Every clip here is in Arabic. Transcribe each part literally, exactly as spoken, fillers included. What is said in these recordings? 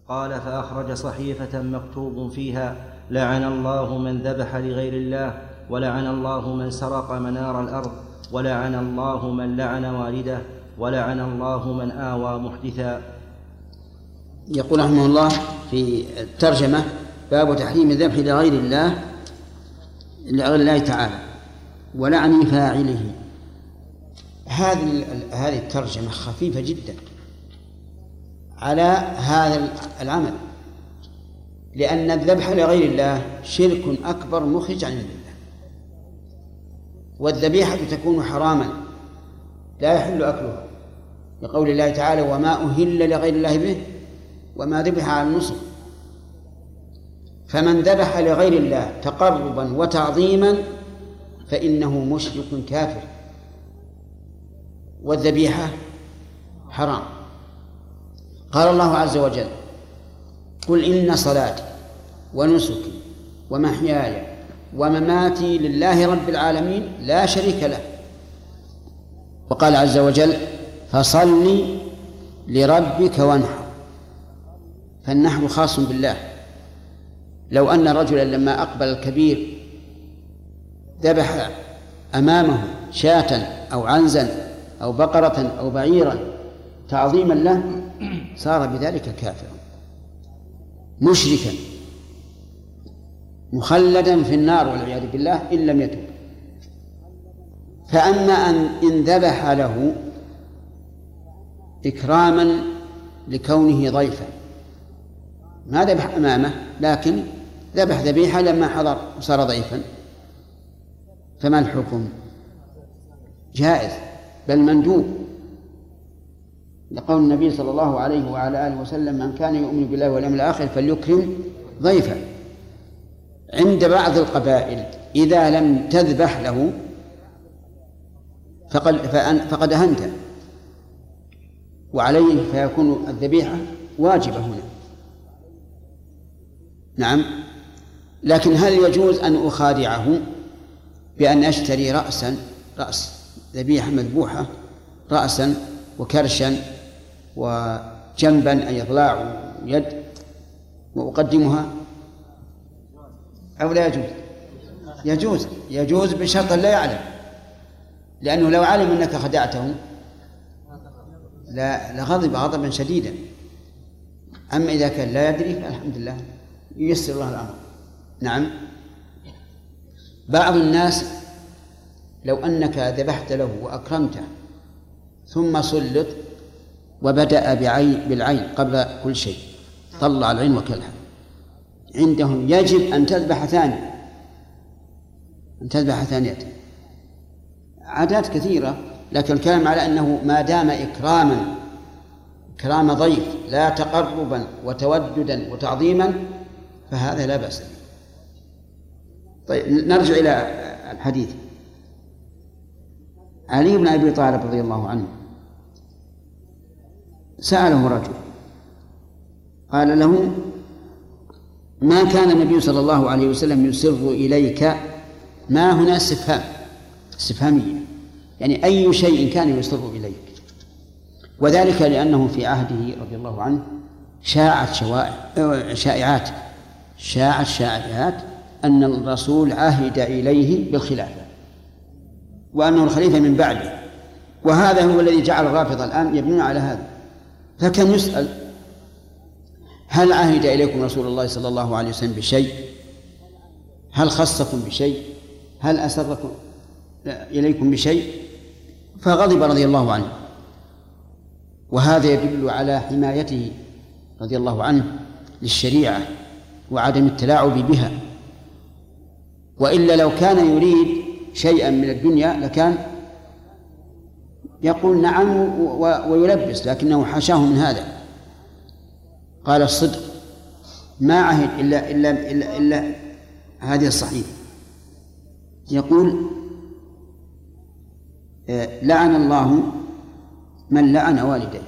قال: فأخرج صحيفة مكتوب فيها: لعن الله من ذبح لغير الله، ولعن الله من سرق منار الأرض، ولعن الله من لعن والده، ولعن الله من آوى محدثا. يقول رحمه الله في الترجمة: باب تحريم الذبح لغير الله لغير الله تعالى ولعن فاعله. هذه هذه الترجمة خفيفة جدا على هذا العمل، لأن الذبح لغير الله شرك أكبر مخرج عن الله، والذبيحة تكون حراما لا يحل أكلها، لقول الله تعالى: وما أهل لغير الله به وما ذبح على النصب. فمن ذبح لغير الله تقربا وتعظيما فإنه مشرك كافر، والذبيحة حرام. قال الله عز وجل: قل إن صلاتي ونسكي ومحياي ومماتي لله رب العالمين لا شريك له. وقال عز وجل: فصل لربك وانحر. فالنحر خاص بالله. لو أن رجلا لما أقبل الكبير ذبح أمامه شاة أو عنزا أو بقرة أو بعيرا تعظيما له صار بذلك كافرا مشركا مخلدا في النار والعياذ بالله إن لم يتب. فأما أن إن ذبح له إكراما لكونه ضيفا، ما ذبح أمامه لكن ذبح ذبيحة لما حضر وصار ضيفا، فما الحكم؟ جائز بل مندوب، لقول النبي صلى الله عليه وعلى آله وسلم: من كان يؤمن بالله واليوم الآخر فليكرم ضيفا. عند بعض القبائل إذا لم تذبح له فقد, فقد أهنته، وعليه فيكون الذبيحة واجبة هنا. نعم، لكن هل يجوز أن أخادعه بأن أشتري رأسا رأس ذبيحة مذبوحة رأسا وكرشا وجنبا أي إضلاع ويد وأقدمها، أو لا يجوز؟ يجوز يجوز بشرط لا يعلم، لأنه لو علم أنك خدعته لا لغضب غضبا شديدا. أما إذا كان لا يدري فالحمد لله ييسر الله الأمر. نعم، بعض الناس لو أنك ذبحت له وأكرمته ثم سلط وبدأ بعين بالعين قبل كل شيء، طلع العين وكلها، عندهم يجب أن تذبح ثانية أن تذبح ثانية. عادات كثيرة، لكن الكلام على أنه ما دام إكراما إكرام ضيف لا تقربا وتوددا وتعظيما فهذا لا بأس. طيب نرجع إلى الحديث. علي بن أبي طالب رضي الله عنه سأله رجل قال له: ما كان النبي صلى الله عليه وسلم يسر إليك؟ ما هنا استفهام استفهامية، يعني أي شيء كان يسر إليك؟ وذلك لأنه في عهده رضي الله عنه شاعت شائعات شاعت شائعات أن الرسول عهد إليه بالخلافة وأنه الخليفة من بعده، وهذا هو الذي جعل الرافضة الآن يبنون على هذا. فكان يسأل: هل عهد إليكم رسول الله صلى الله عليه وسلم بشيء؟ هل خصكم بشيء؟ هل أسركم إليكم بشيء؟ فغضب رضي الله عنه، وهذا يدل على حمايته رضي الله عنه للشريعة وعدم التلاعب بها، وإلا لو كان يريد شيئا من الدنيا لكان يقول نعم ويلبس، لكنه حاشاه من هذا. قال: الصدق ما عهد إلا, إلا, إلا, إلا هذه الصحيفة. يقول: لعن الله من لعن والديه.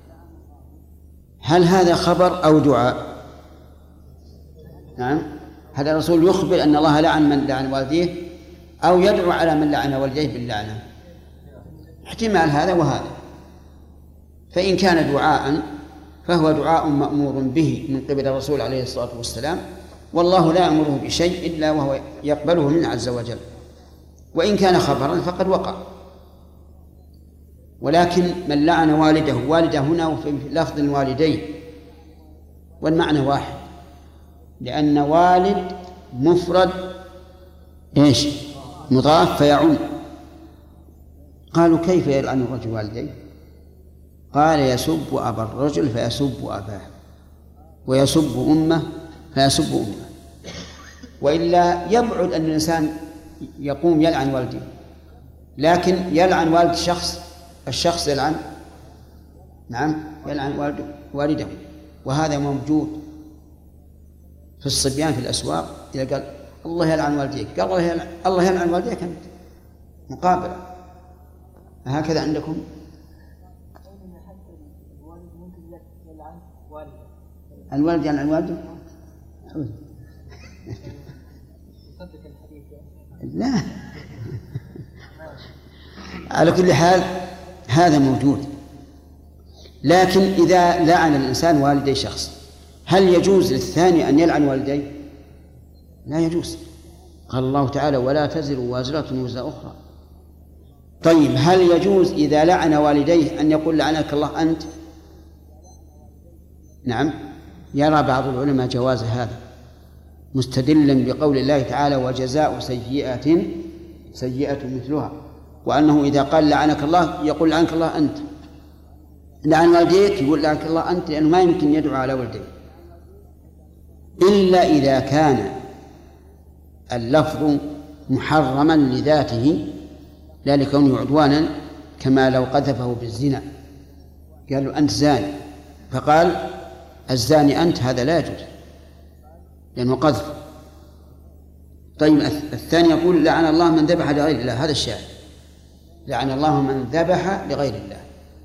هل هذا خبر أو دعاء؟ نعم، هذا الرسول يخبر أن الله لعن من لعن والديه أو يدعو على من لعن والديه باللعنة؟ احتمال هذا وهذا. فإن كان دعاء فهو دعاء مأمور به من قبل الرسول عليه الصلاة والسلام، والله لا يأمره بشيء إلا وهو يقبله منه عز وجل، وإن كان خبرا فقد وقع. ولكن من لعن والده، والده هنا وفي لفظ الوالدين والمعنى واحد، لأن والد مفرد إيش مضاف فيعم. قالوا كيف يلعن الرجل والديه؟ قال يسب أبا الرجل فيسب أباه، ويسب أمه فيسب أمه. وإلا يبعد أن الإنسان يقوم يلعن والده، لكن يلعن والد شخص، الشخص يلعن نعم يلعن والده والده، وهذا موجود في الصبيان في الأسواق. إذا قال الله يلعن والديك، قال الله يلعن, الله يلعن والديك أنت، مقابلة. هكذا عندكم؟ الوالد يلعن والده؟ لا. على كل حال هذا موجود. لكن إذا لعن الإنسان والدي شخص، هل يجوز للثاني أن يلعن والديه؟ لا يجوز. قال الله تعالى ولا تزر وازرة وزر أخرى. طيب هل يجوز إذا لعن والديه أن يقول لعنك الله أنت؟ نعم، يرى بعض العلماء جواز هذا مستدلا بقول الله تعالى وجزاء سيئة سيئة مثلها، وأنه إذا قال لعنك الله يقول لعنك الله أنت، لعن والديك يقول لعنك الله أنت، لأنه ما يمكن يدعو على والديه إلا إذا كان اللفظ محرما لذاته لا لكونه عدوانا، كما لو قذفه بالزنا قال له أنت زاني فقال الزاني أنت، هذا لا يجوز لأنه قذف. طيب الثاني يقول لعن الله من ذبح لغير الله، هذا الشاهد، لعن الله من ذبح لغير الله،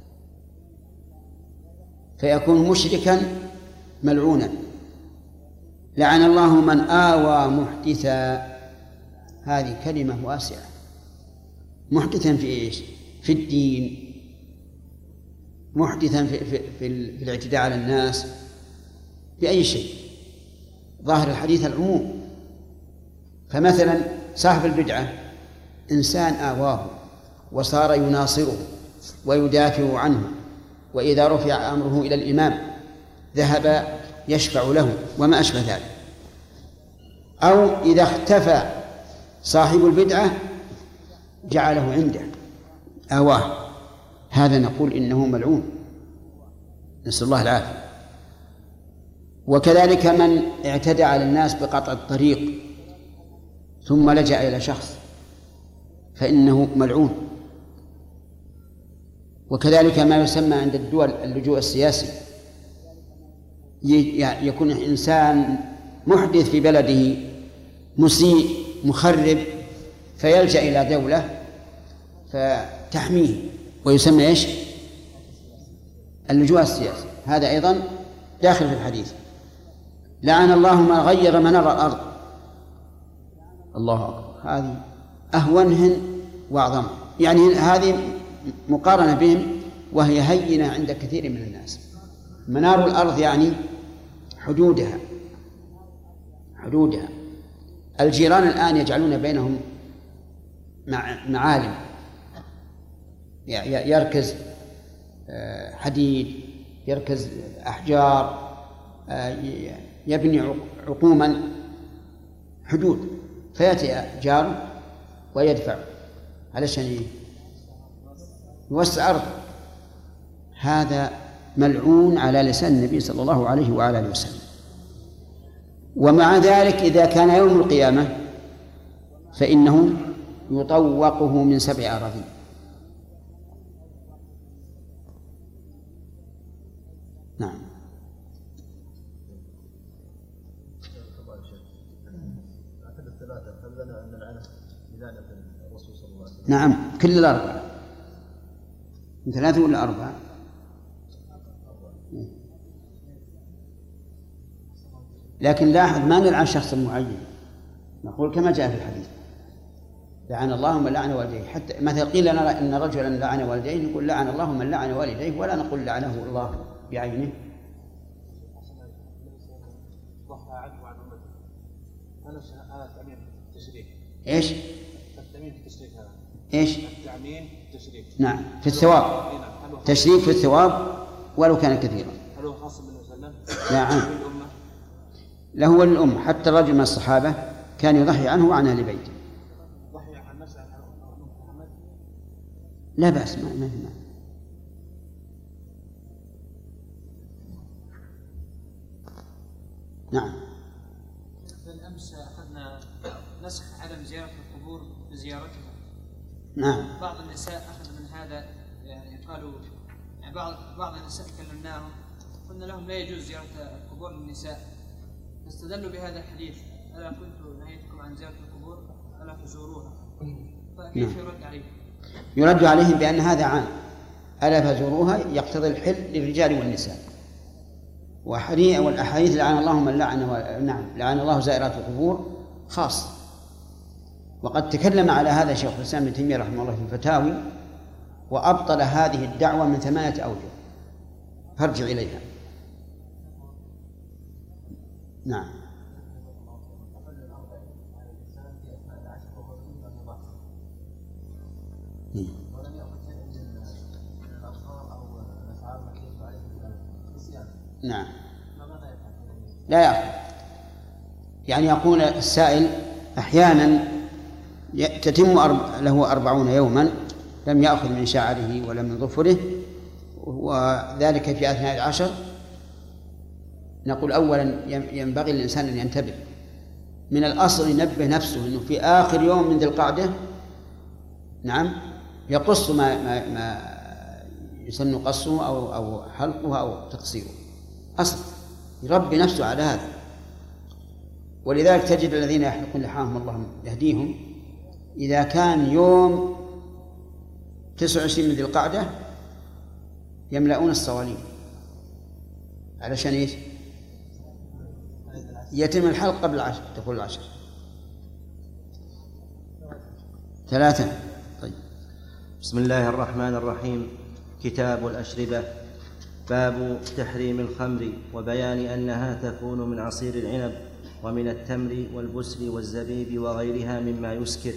فيكون مشركا ملعونا. لعن الله من آوى محدثا، هذه كلمة واسعة. محدثا في إيش؟ في الدين، محدثا في, في, في, في الاعتداء على الناس، بأي شيء. ظاهر الحديث العموم. فمثلا صاحب البدعة إنسان آواه وصار يناصره ويدافع عنه، وإذا رفع أمره إلى الإمام ذهب يشفع له وما أشبه ذلك. أو إذا اختفى صاحب البدعة جعله عنده آواه، هذا نقول إنه ملعون، نسأل الله العافية. وكذلك من اعتدى على الناس بقطع الطريق ثم لجأ إلى شخص فإنه ملعون. وكذلك ما يسمى عند الدول اللجوء السياسي، يكون إنسان محدث في بلده مسيء مخرب فيلجأ إلى دولة فتحميه، ويسمى إيش؟ اللجوء السياسي. هذا أيضا داخل في الحديث. لعن الله من غير منار الأرض، الله أكبر، هذه أهونهن وأعظم، يعني هذه مقارنة بهم وهي هينة عند كثير من الناس. منار الأرض يعني حدودها، حدودها. الجيران الآن يجعلون بينهم معالم، يركز حديد، يركز أحجار، يبني عقوما، حدود، فيأتي جار ويدفع علشان يوسع أرض. هذا ملعون على لسان النبي صلى الله عليه وعلى آله وسلم. ومع ذلك إذا كان يوم القيامة فإنه يطوقه من سبع أراضين. نعم. نعم كل الأربعة. من ثلاثة ولا أربعة؟ لكن لاحظ ما نلعن شخص معين، نقول كما جاء في الحديث لعن الله من لعن والديه. حتى مثلا قيل لنا إن رجلا لعن والديه نقول لعن الله من لعن والديه، ولا نقول لعنه الله بعينه، هذا تأمين التشريك. إيش؟ التأمين في التشريك هذا. إيش؟ التأمين في التشريك. نعم في الثواب. تشريك في الثواب ولو كان كثيرا. هل هو خاص بالنبي صلى الله عليه وسلم؟ نعم. له وللأم، حتى الرجل من الصحابة كان يضحي عنه وعن أهل بيته. ضحي عن نفسه عن محمد؟ لا بأس، ما ما ما. نعم. بالأمس أخذنا نسخ عدم زيارة القبور بزيارتها. نعم. بعض النساء أخذ من هذا، يعني قالوا يعني بعض بعض النساء كلمناهم قلنا لهم لا يجوز زيارة القبور للنساء، فاستدلوا بهذا الحديث: ألا كنت نهيتكم عن زيارة القبور ألا فزوروها. فكيف يرد عليه؟ يرد عليهم بأن هذا عام، ألا فزوروها يقتضي الحل للرجال والنساء، وحديث والأحاديث لعن الله من لعن و... نعم لعن الله زائرات القبور خاص. وقد تكلم على هذا شيخ الإسلام ابن تيمية رحمه الله في الفتاوي وأبطل هذه الدعوة من ثمانية أوجه، فارجع إليها. نعم. نعم. لا يأخذ، يعني يقول السائل أحيانا تتم له أربعون يوما لم يأخذ من شعره ولا من ظفره، وذلك في أثناء العشر. نقول أولا ينبغي للإنسان أن ينتبه، من الأصل ينبه نفسه أنه في آخر يوم من ذي القعدة نعم يقص ما, ما, ما يسن قصه أو, أو حلقه أو تقصيره، أصل يربي نفسه على هذا. ولذلك تجد الذين يحلقون لحاهم الله يهديهم إذا كان يوم تسعة وعشرين من ذي القعدة يملؤون الصوالين علشان إيش؟ يتم الحلق قبل العشر، تقول العشر ثلاثة. طيب. بسم الله الرحمن الرحيم. كتاب الأشربة. باب تحريم الخمر وبيان أنها تكون من عصير العنب ومن التمر والبسل والزبيب وغيرها مما يسكر.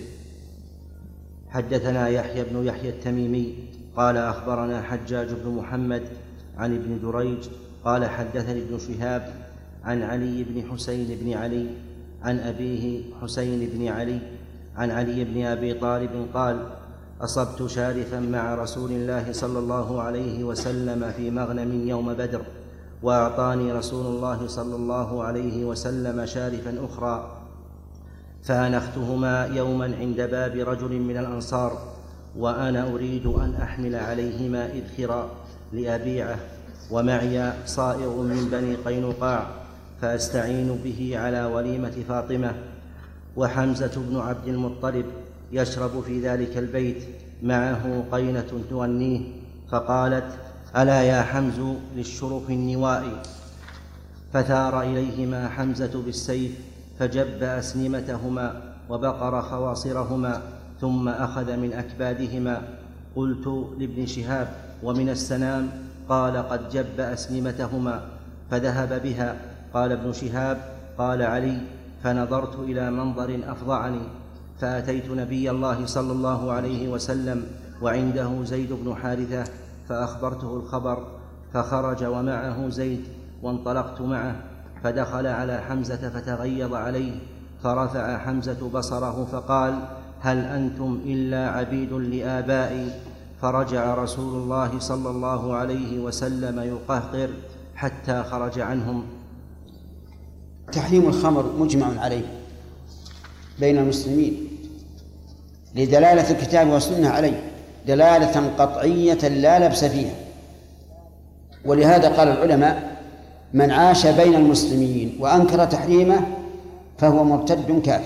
حدثنا يحيى بن يحيى التميمي قال أخبرنا حجاج بن محمد عن ابن دريج قال حدثني ابن شهاب عن علي بن حسين بن علي عن أبيه حسين بن علي عن علي بن أبي طالب قال: أصبت شارفا مع رسول الله صلى الله عليه وسلم في مغنم يوم بدر، وأعطاني رسول الله صلى الله عليه وسلم شارفا أخرى، فأنختهما يوما عند باب رجل من الأنصار، وأنا أريد أن أحمل عليهما إذخرا لأبيعه، ومعي صائغ من بني قينقاع فأستعين به على وليمة فاطمة، وحمزة بن عبد المطلب يشرب في ذلك البيت، معه قينة تغنيه، فقالت: ألا يا حمز للشرف النوائي، فثار إليهما حمزة بالسيف فجب أسنمتهما وبقر خواصرهما ثم أخذ من أكبادهما. قلت لابن شهاب: ومن السنام؟ قال: قد جب أسنمتهما فذهب بها. قال ابن شهاب: قال علي: فنظرت إلى منظر أفظعني، فأتيت نبي الله صلى الله عليه وسلم وعنده زيد بن حارثة فأخبرته الخبر، فخرج ومعه زيد، وانطلقت معه، فدخل على حمزة فتغيظ عليه، فرفع حمزة بصره فقال: هل أنتم إلا عبيد لآبائي؟ فرجع رسول الله صلى الله عليه وسلم يقهقر حتى خرج عنهم. تحريم الخمر مجمع عليه بين المسلمين لدلالة الكتاب والسنة عليه دلالة قطعية لا لبس فيها، ولهذا قال العلماء: من عاش بين المسلمين وأنكر تحريمه فهو مرتد كافر،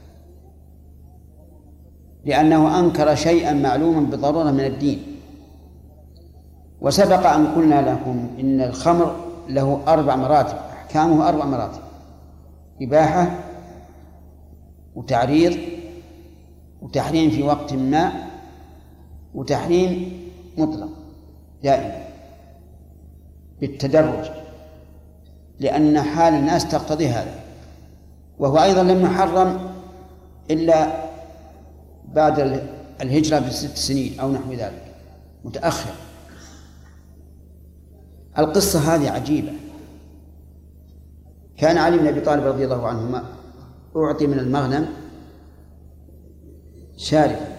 لأنه أنكر شيئا معلوما بضرورة من الدين. وسبق أن قلنا لكم إن الخمر له أربع مراتب، أحكامه أربع مراتب: إباحة، وتعريض، وتحريم في وقت ما، وتحريم مطلق دائما بالتدرج، لأن حال الناس تقتضي هذا. وهو أيضا لم يحرم إلا بعد الهجرة بست سنين أو نحو ذلك، متأخر. القصة هذه عجيبة. كان علي بن أبي طالب رضي الله عنهما أعطي من المغنم شارفا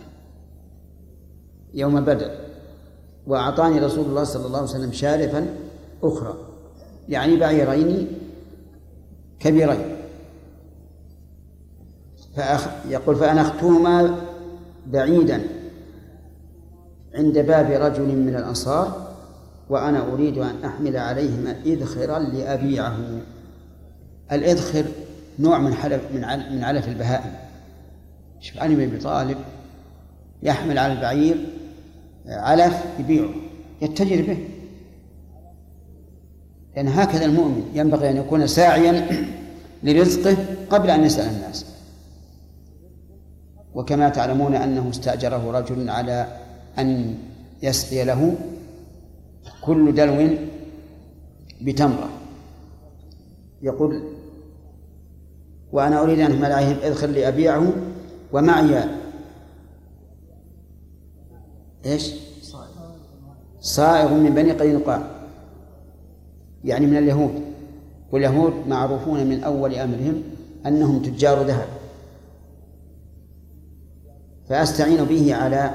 يوم بدر، وأعطاني رسول الله صلى الله عليه وسلم شارفا أخرى، يعني بعيرين كبيرين. فأخ... يقول فأنختهما بعيدا عند باب رجل من الأنصار وأنا أريد أن أحمل عليهما إذخرا لأبيعه. الإذخر نوع من حلف من علف, من علف البهائم. شوف علي بن أبي طالب يحمل على البعير علف يبيعه يتجر به، لأن هكذا المؤمن ينبغي أن يكون ساعيا لرزقه قبل أن يسأل الناس. وكما تعلمون أنه استأجره رجل على أن يسقي له كل دلو بتمرة، يقول وأنا أريد أن أحمل عليهم إذخر لأبيعه ومعي إيش؟ صائغ من بني قينقاع، يعني من اليهود، واليهود معروفون من أول أمرهم أنهم تجار ذهب، فأستعين به على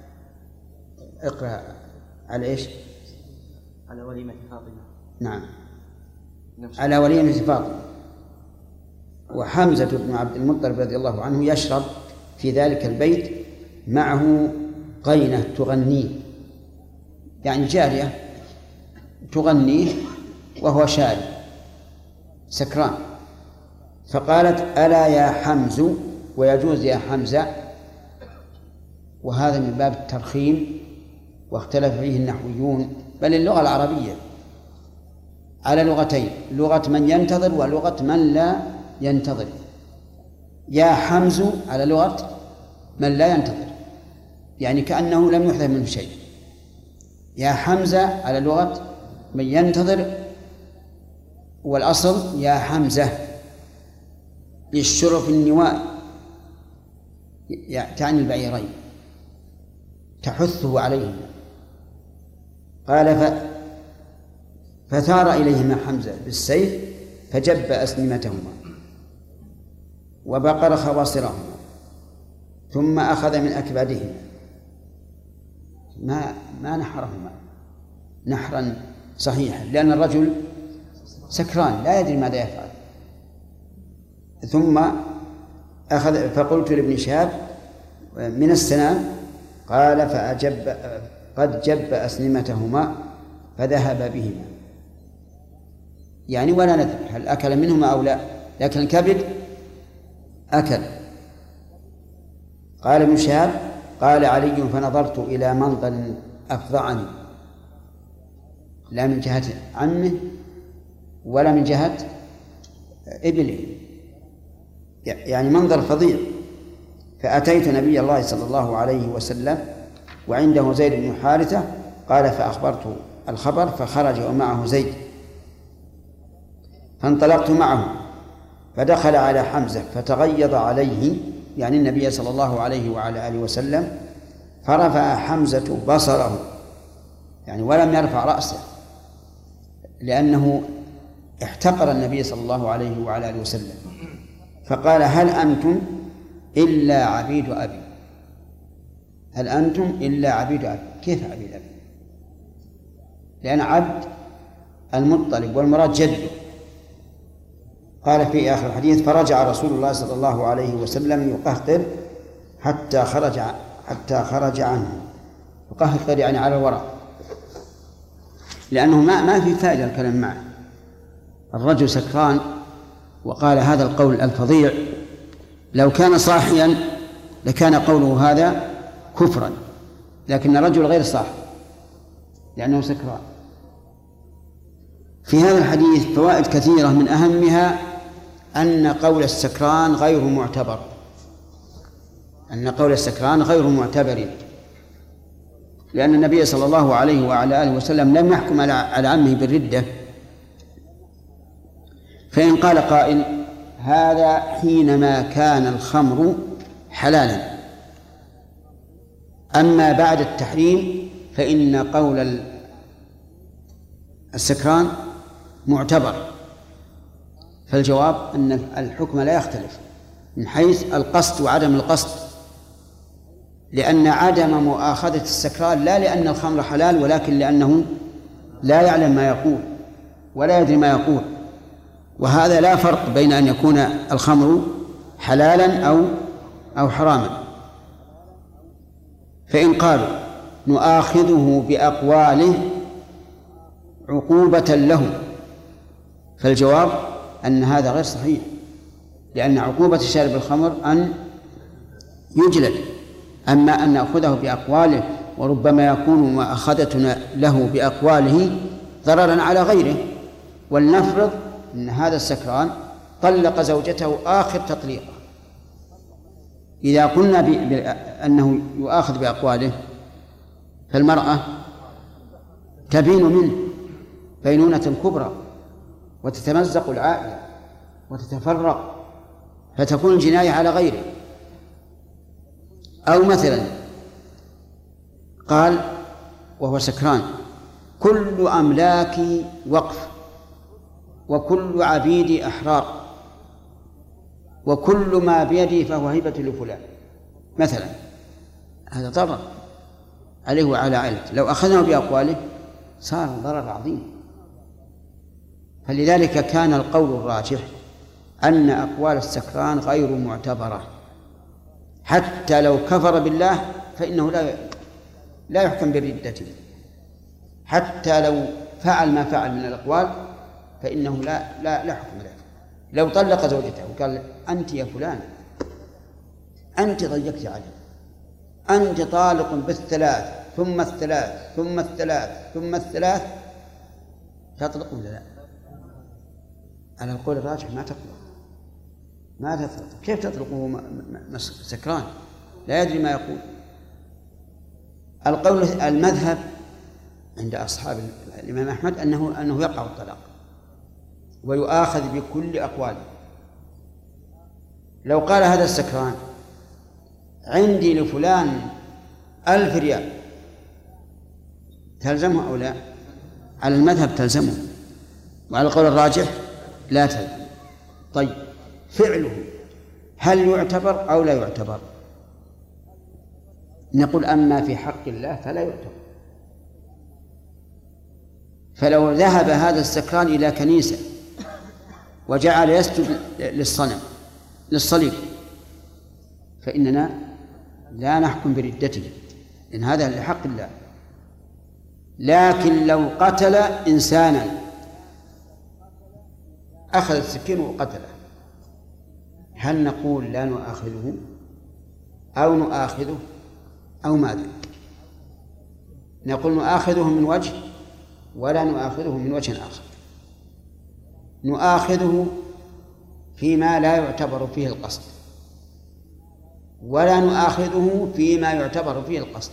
اقرأ على إيش؟ على وليمة فاطمة. نعم، على وليمة فاطمة. وحمزة بن عبد المطلب رضي الله عنه يشرب في ذلك البيت معه قينة تغنيه، يعني جارية تغنيه وهو شارب سكران، فقالت ألا يا حمز، ويجوز يا حمزة، وهذا من باب الترخيم، واختلف فيه النحويون بل اللغة العربية على لغتين، لغة من ينتظر ولغة من لا ينتظر. يا حمز على لغة من لا ينتظر، يعني كأنه لم يحدث منه شيء. يا حمزة على لغة من ينتظر، والأصل يا حمزة للشرف النواء، تعني البعيرين تحثه عليهما. قال ف... فثار إليهما حمزة بالسيف فجب أسنمتهما وبقر خواصرهما ثم أخذ من أكبادهما، ما ما نحرهما نحرا صحيحا، لأن الرجل سكران لا يدري ماذا يفعل. ثم أخذ فقلت لابن شهاب من السنام، قال فأجب قد جب أسنمتهما فذهب بهما، يعني ولا ندري هل أكل منهما أو لا، لكن الكبد أكل. قال ابن شهاب قال علي فنظرت إلى منظر أفظعني، لا من جهة عمه ولا من جهة ابنه، يعني منظر فظيع. فأتيت نبي الله صلى الله عليه وسلم وعنده زيد بن حارثة، قال فأخبرته الخبر فخرج ومعه زيد، فانطلقت معه فدخل على حمزة فتغيظ عليه، يعني النبي صلى الله عليه وعلى آله وسلم، فرفع حمزة بصره، يعني ولم يرفع رأسه، لأنه احتقر النبي صلى الله عليه وعلى آله وسلم، فقال هل أنتم إلا عبيد أبي، هل أنتم إلا عبيد أبي. كيف عبيد أبي؟ لأن عبد المطلب والمراد جده. قال في آخر الحديث فرجع رسول الله صلى الله عليه وسلم يقهقر حتى خرج حتى خرج عنه. يقهقر يعني على الوراء، لأنه ما ما في فائدة الكلام معه. الرجل سكران وقال هذا القول الفظيع، لو كان صاحيا لكان قوله هذا كفرا، لكن الرجل غير صاحي لأنه سكران. في هذا الحديث فوائد كثيرة، من أهمها أن قول السكران غير معتبر، أن قول السكران غير معتبر، لأن النبي صلى الله عليه وعلى آله وسلم لم يحكم على عمه بالردة. فإن قال قائل هذا حينما كان الخمر حلالا. أما بعد التحريم فإن قول السكران معتبر، فالجواب أن الحكم لا يختلف من حيث القصد وعدم القصد، لأن عدم مؤاخذة السكران لا لأن الخمر حلال، ولكن لأنه لا يعلم ما يقول ولا يدري ما يقول، وهذا لا فرق بين أن يكون الخمر حلالا أو أو حراما. فإن قالوا نؤاخذه بأقواله عقوبة له، فالجواب أن هذا غير صحيح، لأن عقوبة شارب الخمر أن يجلد. أما أن نأخذه بأقواله وربما يكون مؤاخذتنا له بأقواله ضررا على غيره. ولنفرض أن هذا السكران طلق زوجته آخر تطليقه، إذا قلنا أنه يؤاخذ بأقواله فالمرأة تبين منه بينونة كبرى وتتمزق العائلة وتتفرق، فتكون الجناية على غيره. أو مثلا قال وهو سكران كل أملاكي وقف، وكل عبيدي أحرار، وكل ما بيدي فهو هبة لفلان مثلا، هذا ضرر عليه وعلى عائلته. لو أخذناه بأقواله صار ضرر عظيم. فلذلك كان القول الراجح أن أقوال السكران غير معتبرة، حتى لو كفر بالله فإنه لا لا يحكم بردته، حتى لو فعل ما فعل من الأقوال فإنه لا لا لا حكم له. لو طلق زوجته وقال أنت يا فلان أنت ضيقت علي، أنت طالق بالثلاث ثم الثلاث ثم الثلاث ثم الثلاث، تطلق ولا لا؟ على القول الراجح ما تطلق، ما تطلق. كيف تطلق وهو سكران لا يدري ما يقول؟ القول المذهب عند أصحاب الإمام أحمد أنه أنه يقع الطلاق ويؤاخذ بكل أقواله. لو قال هذا السكران عندي لفلان ألف ريال تلزمه أو لا؟ على المذهب تلزمه، وعلى القول الراجح لا تلزم. طيب فعله هل يعتبر أو لا يعتبر؟ نقول أما في حق الله فلا يعتبر. فلو ذهب هذا السكران إلى كنيسة وجعل يسجد للصنم للصليب فإننا لا نحكم بردته، إن هذا لحق الله. لكن لو قتل إنسانا، أخذ السكين وقتله، هل نقول لا نؤاخذه أو نؤاخذه أو ماذا؟ نقول نؤاخذه من وجه ولا نؤاخذه من وجه آخر. نؤاخذه فيما لا يعتبر فيه القصد، ولا نؤاخذه فيما يعتبر فيه القصد.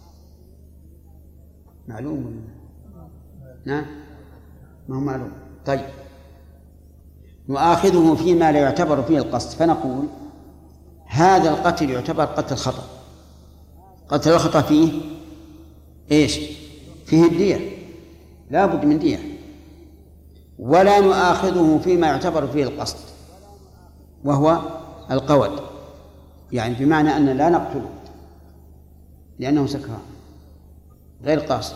معلوم؟ نعم، ما هو معلوم. طيب نؤاخذه فيما لا يعتبر فيه القصد، فنقول هذا القتل يعتبر قتل خطأ. قتل الخطأ فيه إيش؟ فيه الدية، لا بد من دية. ولا نؤاخذه فيما يعتبر فيه القصد وهو القود، يعني بمعنى أن لا نقتله لأنه سكران غير قاصد.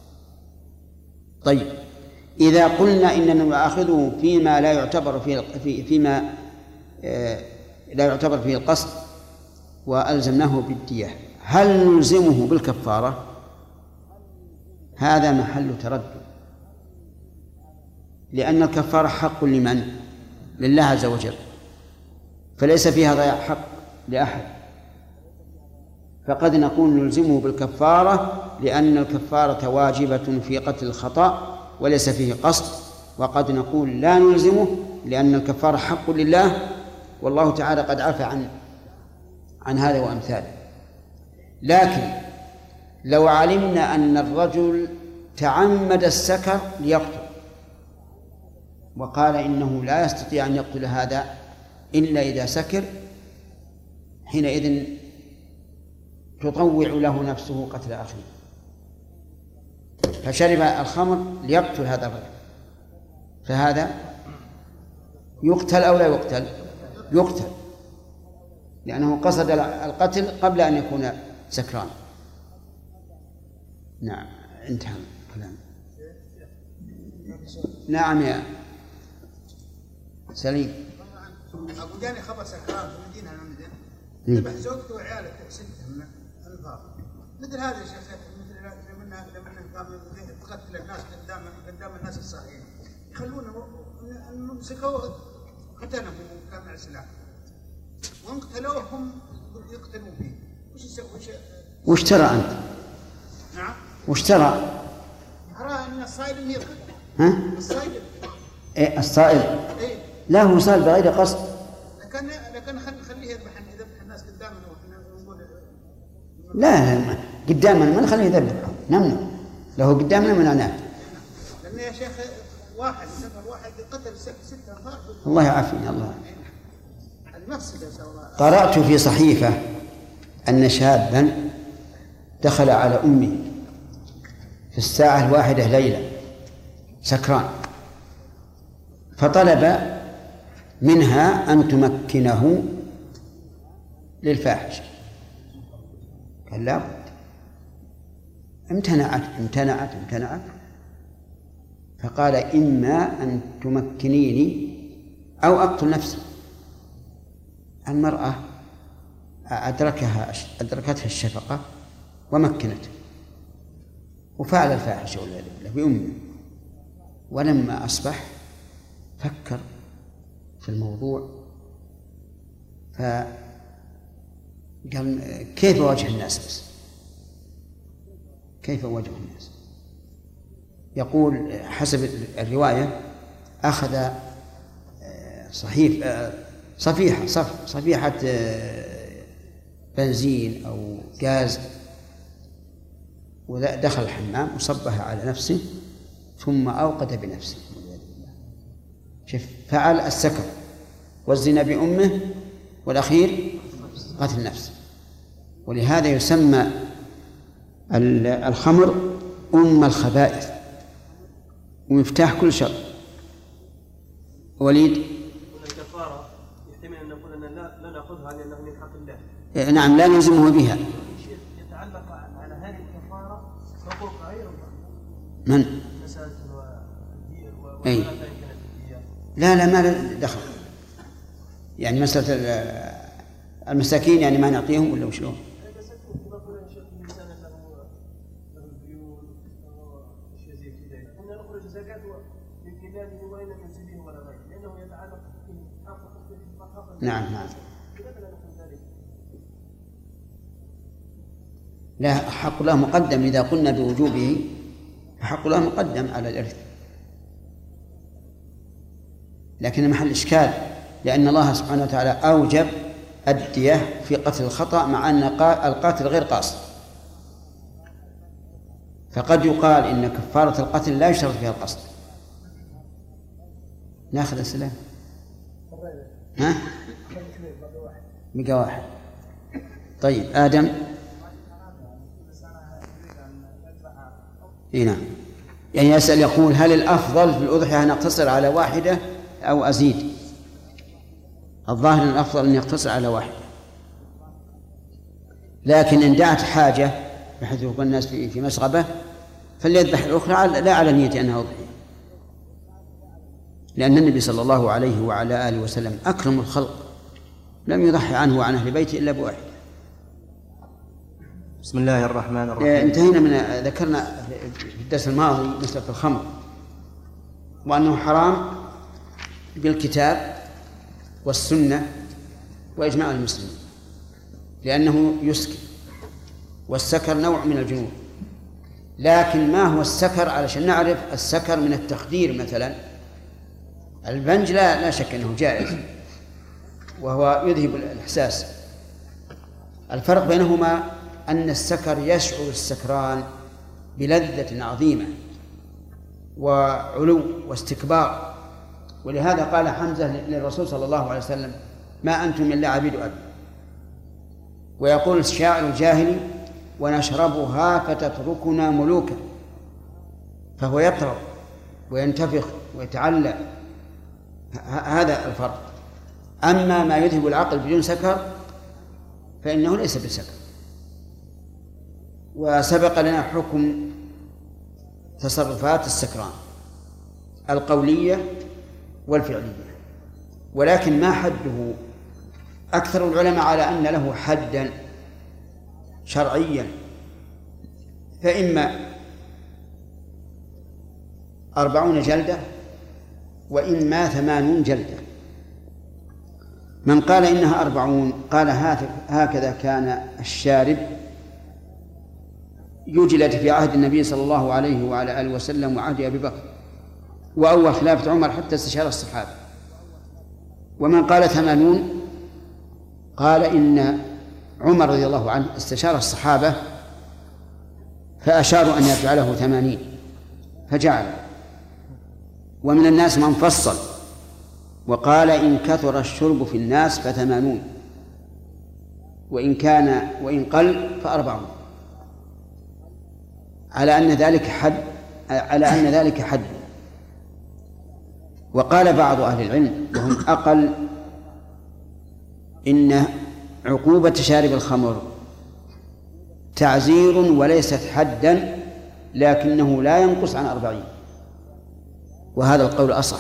طيب إذا قلنا إننا نؤاخذه فيما لا يعتبر فيه فيما لا يعتبر فيه القصد وألزمناه بالدية، هل نلزمه بالكفارة؟ هذا محل تردد، لأن الكفارة حق لمن؟ لله عز وجل، فليس فيها ضياع حق لأحد. فقد نقول نلزمه بالكفارة لأن الكفارة واجبة في قتل الخطأ وليس فيه قصد، وقد نقول لا نلزمه لأن الكفارة حق لله، والله تعالى قد عفى عن عن هذا وأمثاله. لكن لو علمنا أن الرجل تعمد السكر ليقتل وقال إنه لا يستطيع أن يقتل هذا إلا إذا سكر، حينئذ تطوع له نفسه قتل أخيه، فشرب الخمر ليقتل هذا الرجل، فهذا يقتل أو لا يقتل؟ يقتل، لأنه قصد القتل قبل أن يكون سكران. نعم، انتهى الكلام. نعم يا سليم. أبو جاني خبر سكران في المدينة المدينة ذبح زوجته وعياله ستة من الأنفار، مثل هذا يا شيخ، مثل لما لما قام تقتل الناس قدام قدام الناس الصالحين، يخلونه مسكوه قتلهم كان مع سلاح، وهم قتلوه هم يقتلون فيه. وش يسوي؟ وش وش ترى أنت؟ نعم. وش ترى؟ أرى أن الصائل يقتل. ها؟ الصائل. إيه الصائل. إيه. لا هو صائل بغير قصد. لكن لكن خليه يذبح يذبح الناس قدامنا وإحنا نقول. لا قدامنا ما نخليه يذبح، نمنع له قدامنا منعناه. لأن يا شيخ واحد سفر واحد قتل ستة أنفار. الله يعافينا الله. النفس اللي سواه. قرأت في صحيفة أن شابا دخل على أمه في الساعة الواحدة ليلة سكران، فطلب منها أن تمكنه للفاحشة، قال لا بد. امتنعت امتنعت امتنعت فقال إما أن تمكنيني أو أقتل نفسي. المرأة أدركها أدركتها الشفقة ومكنته وفعل الفاحشة والعياذ بالله بأمه. ولما أصبح فكر في الموضوع فقال كيف أواجه الناس بس كيف أواجه الناس. يقول حسب الرواية أخذ صحيف صفيحة صف صفيحة بنزين أو غاز ودخل الحمام وصبها على نفسه ثم أوقد بنفسه. شوف فعل السكر والزنا بأمه والأخير قتل نفسه. ولهذا يسمى الخمر أم الخبائث ومفتاح كل شر. وليد الكفارة يحتمل أن نقول أن لا لا نأخذها لأنه من حق الله. نعم لا نلزمه بها. يتعلق على هذه الكفارة حقوق غير من؟ مسألة أي لا لا ما له دخل. يعني مسألة المساكين يعني ما نعطيهم ولا وشلون؟ نعم نعم. لا حق الله مقدم إذا قلنا بوجوبه فحق الله مقدم على الإرث، لكن محل إشكال لأن الله سبحانه وتعالى أوجب الدية في قتل الخطأ مع أن القاتل غير قاصد، فقد يقال إن كفارة القتل لا يشترط فيها القصد. ناخذ السلام ها بقى واحد. طيب آدم. إيه نعم. يعني يسأل يقول هل الأفضل في الأضحية أن أقتصر على واحدة أو أزيد؟ الظاهر الأفضل أن يقتصر على واحدة، لكن إن دعت حاجة بحيث يكون الناس في مسغبة فليذبح الأخرى لا على نية أنها أضحية، لأن النبي صلى الله عليه وعلى آله وسلم أكرم الخلق لم يضحي عنه وعن أهل بيته إلا بواحد. بسم الله الرحمن الرحيم. انتهينا من ذكرنا في الدرس الماضي مسألة الخمر وأنه حرام بالكتاب والسنة وإجماع المسلمين لأنه يسكر، والسكر نوع من الجنون. لكن ما هو السكر علشان نعرف السكر من التخدير؟ مثلا البنج لا لا شك أنه جائز وهو يذهب الإحساس. الفرق بينهما أن السكر يشعر السكران بلذة عظيمة وعلو واستكبار، ولهذا قال حمزة للرسول صلى الله عليه وسلم ما أنتم إلا عبيد أبي. ويقول الشاعر الجاهلي: ونشربها فتتركنا ملوكا، فهو يطرب وينتفخ ويتعلى، هذا الفرق. أما ما يذهب العقل بدون سكر فإنه ليس بسكر. وسبق لنا حكم تصرفات السكران القولية والفعلية، ولكن ما حده؟ أكثر العلماء على أن له حدا شرعيا، فإما أربعون جلدة وإما ثمانون جلدة. من قال إنها أربعون قال هكذا كان الشارب يجلد في عهد النبي صلى الله عليه وعلى آله وسلم وعهد أبي بكر وأول خلافة عمر حتى استشار الصحابة. ومن قال ثمانون قال إن عمر رضي الله عنه استشار الصحابة فأشاروا أن يجعله ثمانين فجعل. ومن الناس من فصل وقال إن كثر الشرب في الناس فثمانون، وإن كان وإن قل فأربعون، على أن ذلك حد على أن ذلك حد. وقال بعض أهل العلم وهم أقل إن عقوبة شارب الخمر تعزير وليست حدا، لكنه لا ينقص عن أربعين، وهذا القول أصح.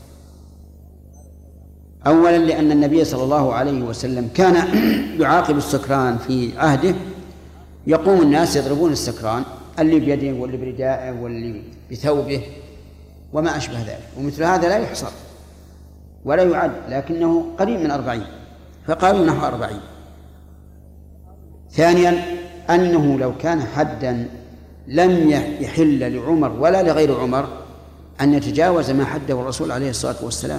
أولا لأن النبي صلى الله عليه وسلم كان يعاقب السكران في عهده، يقوم الناس يضربون السكران اللي بيده واللي بردائه واللي بثوبه وما أشبه ذلك، ومثل هذا لا يحصر ولا يعد، لكنه قريب من أربعين، فقالوا نحو أربعين. ثانيا أنه لو كان حدا لم يحل لعمر ولا لغير عمر أن يتجاوز ما حده الرسول عليه الصلاة والسلام،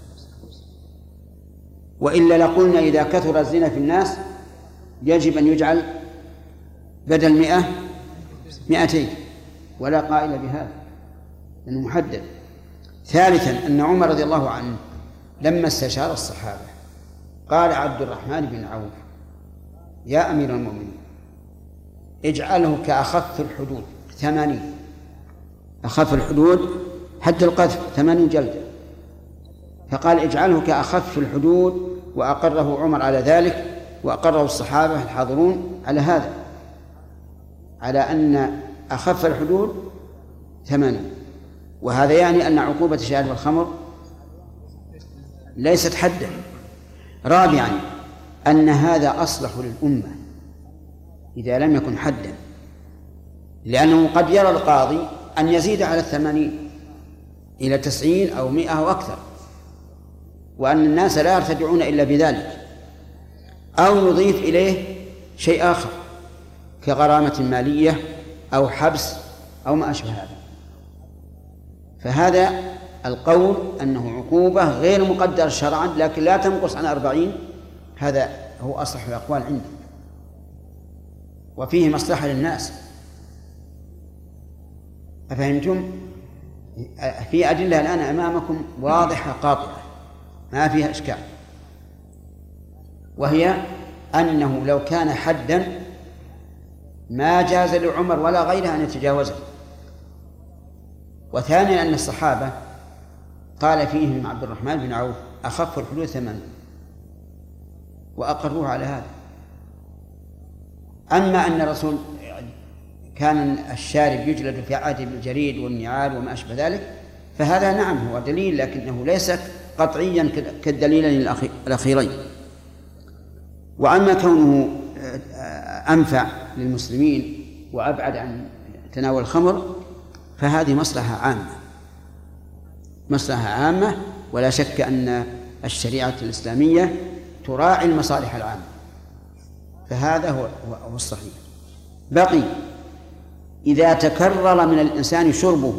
وإلا لقلنا إذا كثر الزنا في الناس يجب أن يجعل بدل مئة مئتين، ولا قائل بهذا لأنه محدد. ثالثا أن عمر رضي الله عنه لما استشار الصحابة قال عبد الرحمن بن عوف: يا أمير المؤمنين اجعله كأخف الحدود ثمانين، أخف الحدود حد القذف ثمانين جلدة، فقال اجعله كأخف الحدود، وأقره عمر على ذلك، وأقره الصحابة الحاضرون على هذا، على أن أخف الحدود ثمانين. وهذا يعني أن عقوبة شارب الخمر ليست حدا. رابعا أن هذا أصلح للأمة إذا لم يكن حدا، لأنه قد يرى القاضي أن يزيد على الثمانين إلى تسعين أو مئة أو أكثر، وأن الناس لا يرتدعون إلا بذلك، أو يضيف إليه شيء آخر كغرامة مالية أو حبس أو ما أشبه هذا. فهذا القول أنه عقوبة غير مقدرة شرعا لكن لا تنقص عن أربعين، هذا هو أصح الأقوال عندي، وفيه مصلحة للناس. أفهمتم؟ في أدلة الآن أمامكم واضحة قاطعة ما فيها إشكال، وهي أنه لو كان حدا ما جاز لعمر ولا غيره أن يتجاوزه. وثانيا أن الصحابة قال فيهم عبد الرحمن بن عوف أخف الحدود ثمانين، وأقروه على هذا. أما أن الرسول كان الشارب يجلد في عهد بالجريد والنعال وما أشبه ذلك، فهذا نعم هو دليل، لكنه ليس قطعيا كالدليلين الأخيرين. وأما كونه أنفع للمسلمين وأبعد عن تناول الخمر فهذه مصلحة عامة، مصلحة عامة، ولا شك أن الشريعة الإسلامية تراعي المصالح العامة، فهذا هو هو الصحيح. بقي إذا تكرر من الإنسان شربه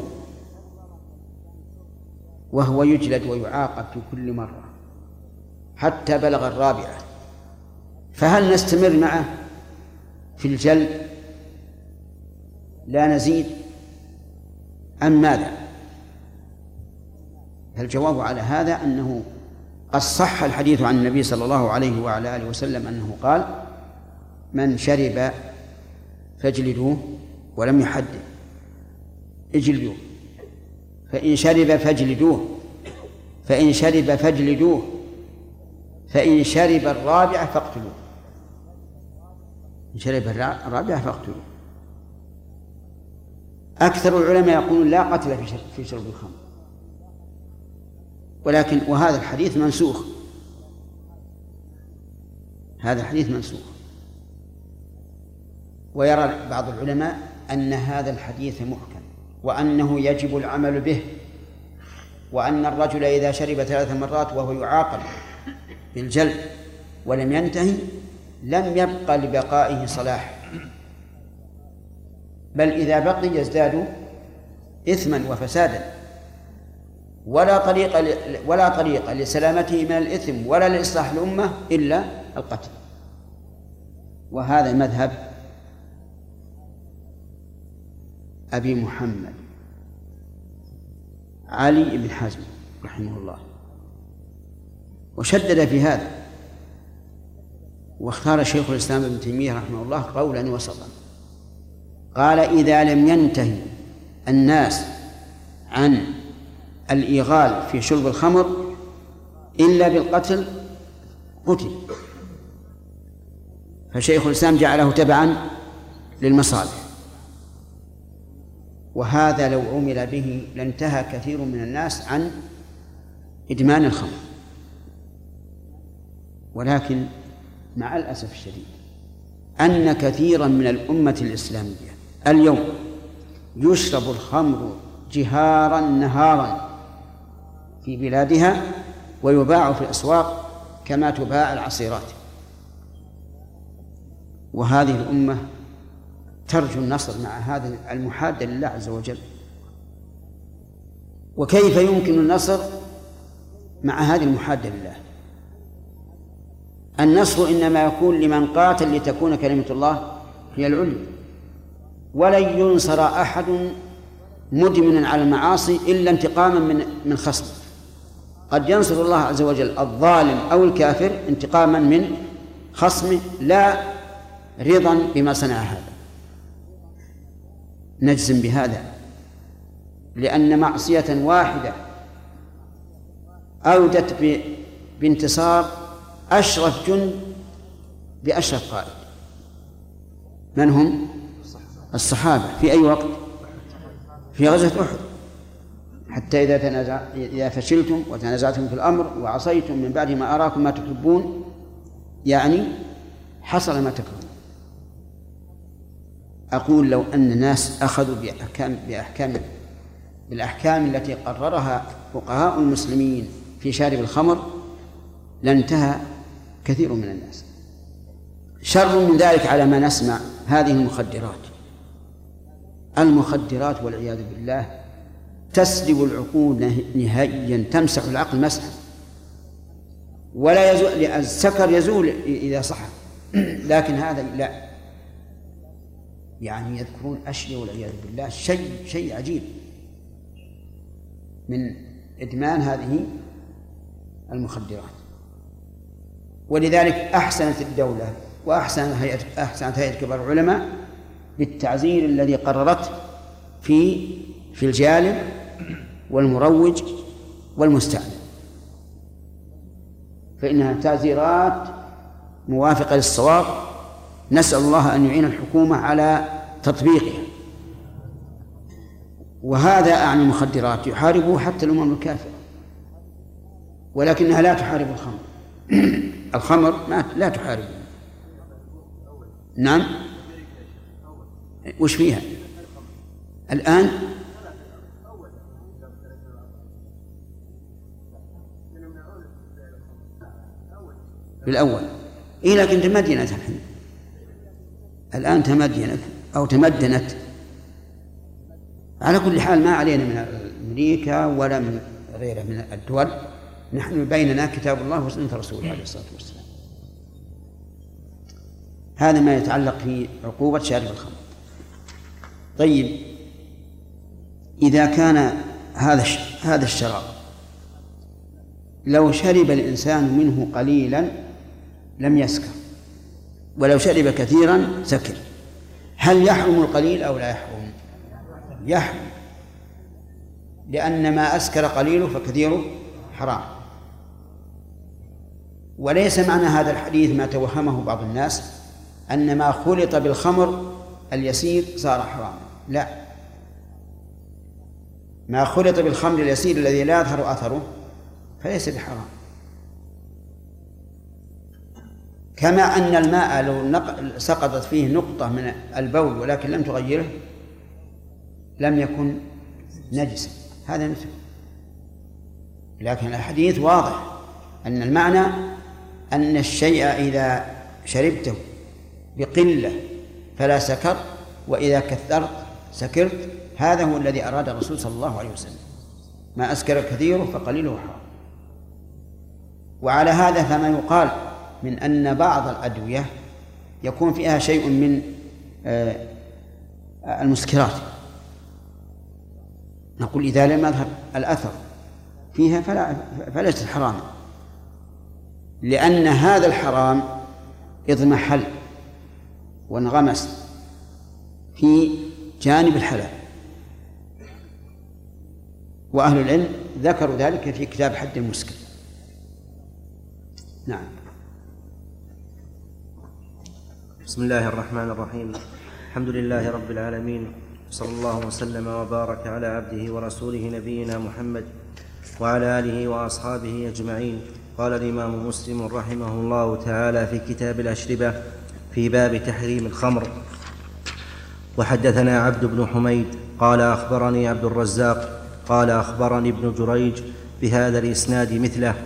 وهو يجلد ويعاقب في كل مرة حتى بلغ الرابعة، فهل نستمر معه في الجلد لا نزيد أم ماذا؟ الجواب على هذا أنه قد صح الحديث عن النبي صلى الله عليه وعلى آله وسلم أنه قال: من شرب فاجلدوه ولم يحدد اجلدوه، فإن شرب فاجلدوه، فإن شرب فاجلدوه، فإن شرب الرابعة فاقتلوه، إن شرب الرابعة فاقتلوه. أكثر العلماء يقولون لا قتل في شرب الخمر، ولكن وهذا الحديث منسوخ، هذا الحديث منسوخ. ويرى بعض العلماء أن هذا الحديث محكم، وأنه يجب العمل به، وأن الرجل إذا شرب ثلاث مرات وهو يعاقب بالجلد ولم ينتهي لم يبقى لبقائه صلاح، بل إذا بقي يزداد إثما وفسادا، ولا طريق ولا طريق لسلامته من الإثم ولا لإصلاح الأمة إلا القتل. وهذا مذهب أبي محمد علي بن حزم رحمه الله، وشدد في هذا، واختار شيخ الإسلام ابن تيمية رحمه الله قولا وسطا، قال: إذا لم ينتهي الناس عن الإيغال في شرب الخمر إلا بالقتل قتل. فشيخ الإسلام جعله تبعا للمصالح، وهذا لو عمل به لانتهى كثير من الناس عن إدمان الخمر. ولكن مع الأسف الشديد أن كثيرا من الأمة الإسلامية اليوم يشرب الخمر جهارا نهارا في بلادها، ويباع في الأسواق كما تباع العصيرات. وهذه الأمة ترجو النصر مع هذا المحاد لله عز وجل. وكيف يمكن النصر مع هذه المحادة لله؟ النصر إنما يكون لمن قاتل لتكون كلمة الله هي العليا، ولن ينصر أحد مدمن على المعاصي إلا انتقاما من من خصمه. قد ينصر الله عز وجل الظالم أو الكافر انتقاما من خصمه، لا رضا بما صنع هذا. نجزم بهذا، لأن معصية واحدة أودت بانتصار أشرف جند بأشرف قائد. من هم؟ الصحابة. في أي وقت؟ في غزوة أحد. حتى إذا تنازع إذا فشلتم وتنازعتم في الأمر وعصيتم من بعد ما أراكم ما تحبون، يعني حصل ما تكرهون. أقول لو أن الناس أخذوا بأحكام بأحكام بالأحكام التي قررها فقهاء المسلمين في شارب الخمر لانتهى كثير من الناس. شر من ذلك على ما نسمع هذه المخدرات المخدرات والعياذ بالله تسلب العقول نهائيا، تمسح العقل مسحا، ولا يزول. السكر يزول إذا صح، لكن هذا لا، يعني يذكرون أشياء والعياذ بالله شيء شيء عجيب من إدمان هذه المخدرات. ولذلك أحسنت الدولة وأحسنت هيئة أحسنت هيئة كبار العلماء بالتعزير الذي قررت في في الجالب والمروج والمستعمل، فإنها تعزيرات موافقة للصواب. نسأل الله أن يعين الحكومة على تطبيقها. وهذا أعني المخدرات يحاربه حتى الأمم الكافرة، ولكنها لا تحارب الخمر. الخمر ما لا تحارب. نعم. وش فيها الآن؟ بالأول إيه، لكن تمدنت الحين، الآن تمدنت أو تمدنت. على كل حال ما علينا من أمريكا ولا من غيرها من الدول، نحن بيننا كتاب الله وسنة رسوله عليه الصلاة والسلام. هذا ما يتعلق في عقوبة شارب الخمر. طيب، إذا كان هذا هذا الشراب لو شرب الإنسان منه قليلا لم يسكر، ولو شرب كثيرا سكر. هل يحرم القليل أو لا يحرم؟ يحرم، لأن ما أسكر قليله فكثيره حرام. وليس معنى هذا الحديث ما توهمه بعض الناس أن ما خلط بالخمر اليسير صار حراما، لا، ما خلط بالخمر اليسير الذي لا يظهر أثره فليس بحرام. كما أن الماء لو سقطت فيه نقطة من البول ولكن لم تغيره لم يكن نجسا، هذا مثل. لكن الحديث واضح أن المعنى أن الشيء إذا شربته بقلة فلا سكر، وإذا كثرت سكرت. هذا هو الذي أراد الرسول صلى الله عليه وسلم، ما أسكر كثيره فقليله حرام. وعلى هذا فما يقال من أن بعض الأدوية يكون فيها شيء من المسكرات، نقول إذا لم يظهر الأثر فيها فلا فليست حراما، لأن هذا الحرام اضمحل وانغمس في جانب الحلال. وأهل العلم ذكروا ذلك في كتاب حد المسكر. نعم. بسم الله الرحمن الرحيم. الحمد لله رب العالمين، صلى الله وسلم وبارك على عبده ورسوله نبينا محمد وعلى آله وأصحابه أجمعين. قال الإمام مسلم رحمه الله تعالى في كتاب الأشربة في باب تحريم الخمر: وحدثنا عبد بن حميد قال أخبرني عبد الرزاق قال أخبرني ابن جريج بهذا الإسناد مثله.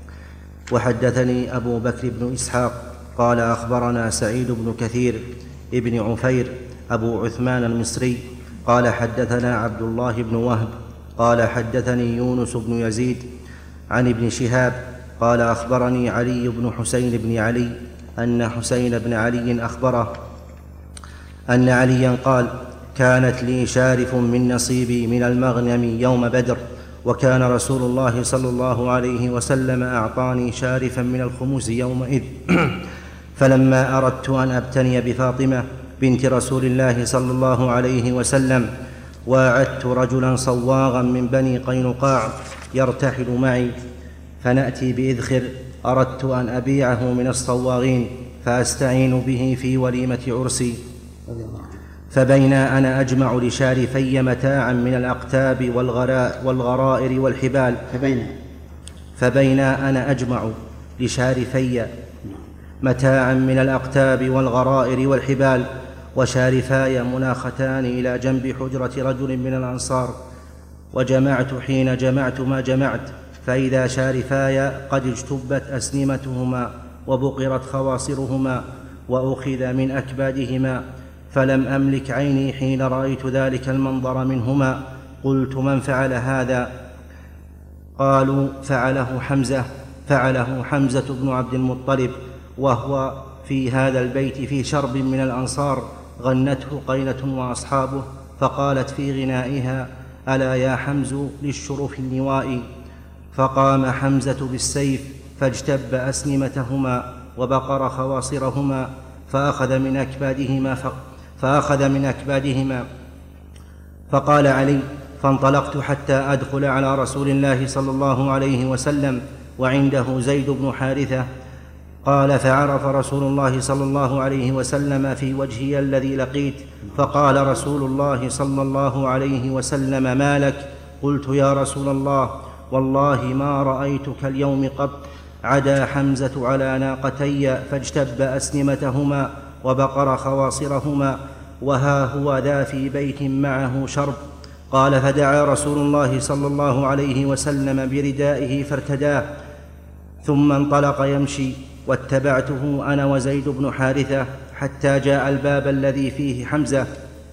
وحدثني أبو بكر بن إسحاق قال أخبرنا سعيد بن كثير ابن عفير أبو عثمان المصري قال حدثنا عبد الله بن وهب قال حدثني يونس بن يزيد عن ابن شهاب قال أخبرني علي بن حسين بن علي أن حسين بن علي أخبره أن عليا قال: كانت لي شارف من نصيبي من المغنم يوم بدر، وكان رسول الله صلى الله عليه وسلم أعطاني شارفا من الخمس يومئذ فلما أردت أن أبتني بفاطمة بنت رسول الله صلى الله عليه وسلم واعدت رجلا صواغا من بني قينقاع يرتحل معي، فنأتي بإذخر أردت أن أبيعه من الصواغين فأستعين به في وليمة عرسي، فبين أنا أجمع لشارفي متاعا من الأقتاب والغرائر والحبال فبين, فبين أنا أجمع لشارفي متاعا من الأقتاب والغرائر والحبال وشارفاي مناختان إلى جنب حجرة رجل من الأنصار، وجمعت حين جمعت ما جمعت فإذا شارفاي قد اجتبت أسنمتهما وبقرت خواصرهما وأخذ من أكبادهما، فلم أملك عيني حين رأيت ذلك المنظر منهما، قلت: من فعل هذا؟ قالوا: فعله حمزة فعله حمزة بن عبد المطلب، وهو في هذا البيت في شرب من الأنصار غنته قينة وأصحابه، فقالت في غنائها: ألا يا حمز للشرف النوائي، فقام حمزة بالسيف فاجتب أسنمتهما وبقر خواصرهما فأخذ من أكبادهما فأخذ من أكبادهما فقال علي: فانطلقت حتى أدخل على رسول الله صلى الله عليه وسلم وعنده زيد بن حارثة. قال: فعرف رسول الله صلى الله عليه وسلم في وجهي الذي لقيت، فقال رسول الله صلى الله عليه وسلم: ما لك؟ قلت: يا رسول الله، والله ما رأيتك اليوم قط، عدا حمزة على ناقتي فاجتب أسنمتهما وبقر خواصرهما، وها هو ذا في بيت معه شرب. قال: فدعا رسول الله صلى الله عليه وسلم بردائه فارتداه، ثم انطلق يمشي، واتبعته أنا وزيد بن حارثة حتى جاء الباب الذي فيه حمزة،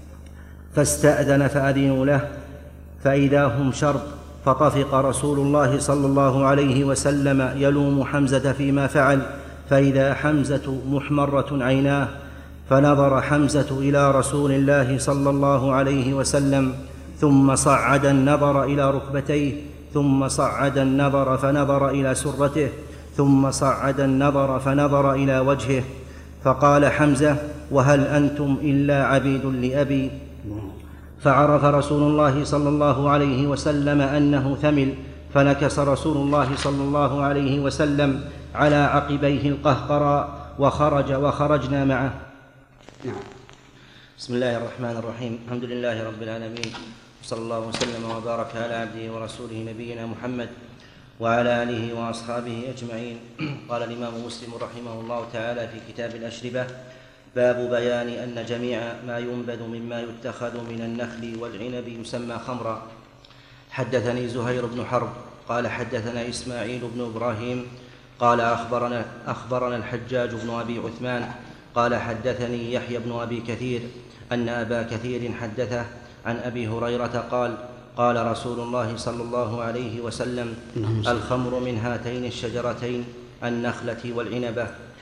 فاستأذن فأذنوا له، فإذا هم شرب، فطفق رسول الله صلى الله عليه وسلم يلوم حمزة فيما فعل، فإذا حمزة محمرة عيناه، فنظر حمزة إلى رسول الله صلى الله عليه وسلم، ثم صعد النظر إلى ركبتيه، ثم صعد النظر فنظر إلى سرته ثم صعد النظر فنظر إلى وجهه فقال حمزة: وهل أنتم إلا عبيد لأبي؟ فعرف رسول الله صلى الله عليه وسلم أنه ثمل، فنكس رسول الله صلى الله عليه وسلم على عقبيه القهقرى وخرج وخرجنا معه. نعم. بسم الله الرحمن الرحيم. الحمد لله رب العالمين، صلى الله وسلم وبارك على عبده ورسوله نبينا محمد وعلى آله وأصحابه أجمعين. قال الإمام مسلم رحمه الله تعالى في كتاب الأشربة: باب بيان أن جميع ما ينبذ مما يتخذ من النخل والعنب يسمى خمرا. حدثني زهير بن حرب قال حدثنا إسماعيل بن إبراهيم قال أخبرنا, أخبرنا الحجاج بن أبي عثمان قال حدثني يحيى بن أبي كثير أن أبا كثير حدثه عن أبي هريرة قال: قال رسول الله صلى الله عليه وسلم: الخمر من هاتين الشجرتين النخلة والعنبة.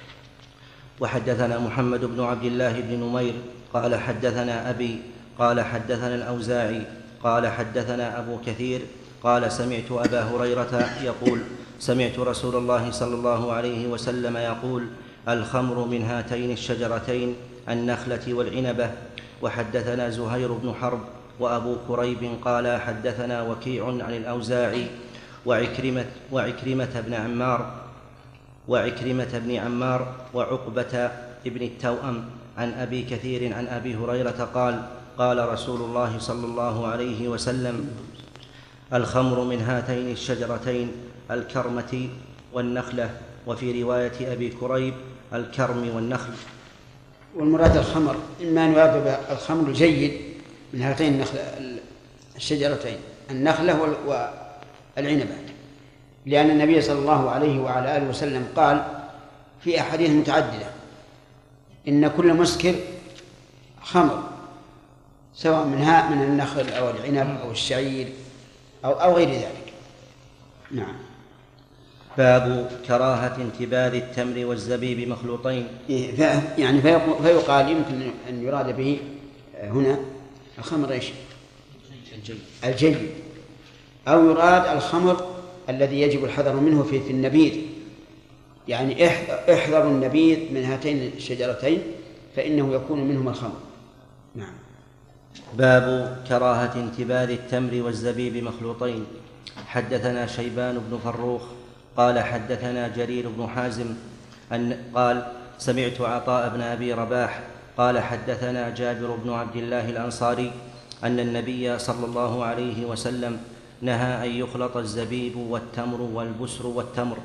وحدثنا محمد بن عبد الله بن نمير قال حدثنا أبي قال حدثنا الأوزاعي قال حدثنا أبو كثير قال: سمعت أبا هريرة يقول: سمعت رسول الله صلى الله عليه وسلم يقول: الخمر من هاتين الشجرتين النخلة والعنبة. وحدثنا زهير بن حرب وأبو كريب قال حدثنا وكيع عن الأوزاعي وعكرمة, وعكرمة بن عمار وعكرمة بن عمار وعقبة ابن التوأم عن أبي كثير عن أبي هريرة قال: قال رسول الله صلى الله عليه وسلم: الخمر من هاتين الشجرتين الكرمة والنخلة. وفي رواية أبي كريب: الكرم والنخل. والمراد الخمر إما أن يراد الخمر الجيد من هاتين النخل الشجرتين النخلة والعنبة، لأن النبي صلى الله عليه وعلى آله وسلم قال في أحاديث متعددة: إن كل مسكر خمر، سواء منها من النخل أو العنب أو الشعير أو, أو غير ذلك. نعم. باب كراهة انتباذ التمر والزبيب مخلوطين. يعني فيقال يمكن أن يراد به هنا الخمر إيش؟ الجيد. الجيد، أو يراد الخمر الذي يجب الحذر منه في, في النبيذ، يعني احذروا النبيذ من هاتين الشجرتين فإنه يكون منهم الخمر. نعم. باب كراهة انتباذ التمر والزبيب مخلوطين. حدثنا شيبان بن فروخ قال حدثنا جرير بن حازم أن قال: سمعت عطاء بن أبي رباح قال حدثنا جابر بن عبد الله الأنصاري أن النبي صلى الله عليه وسلم نهى أن يخلط الزبيب والتمر والبسر والتمر.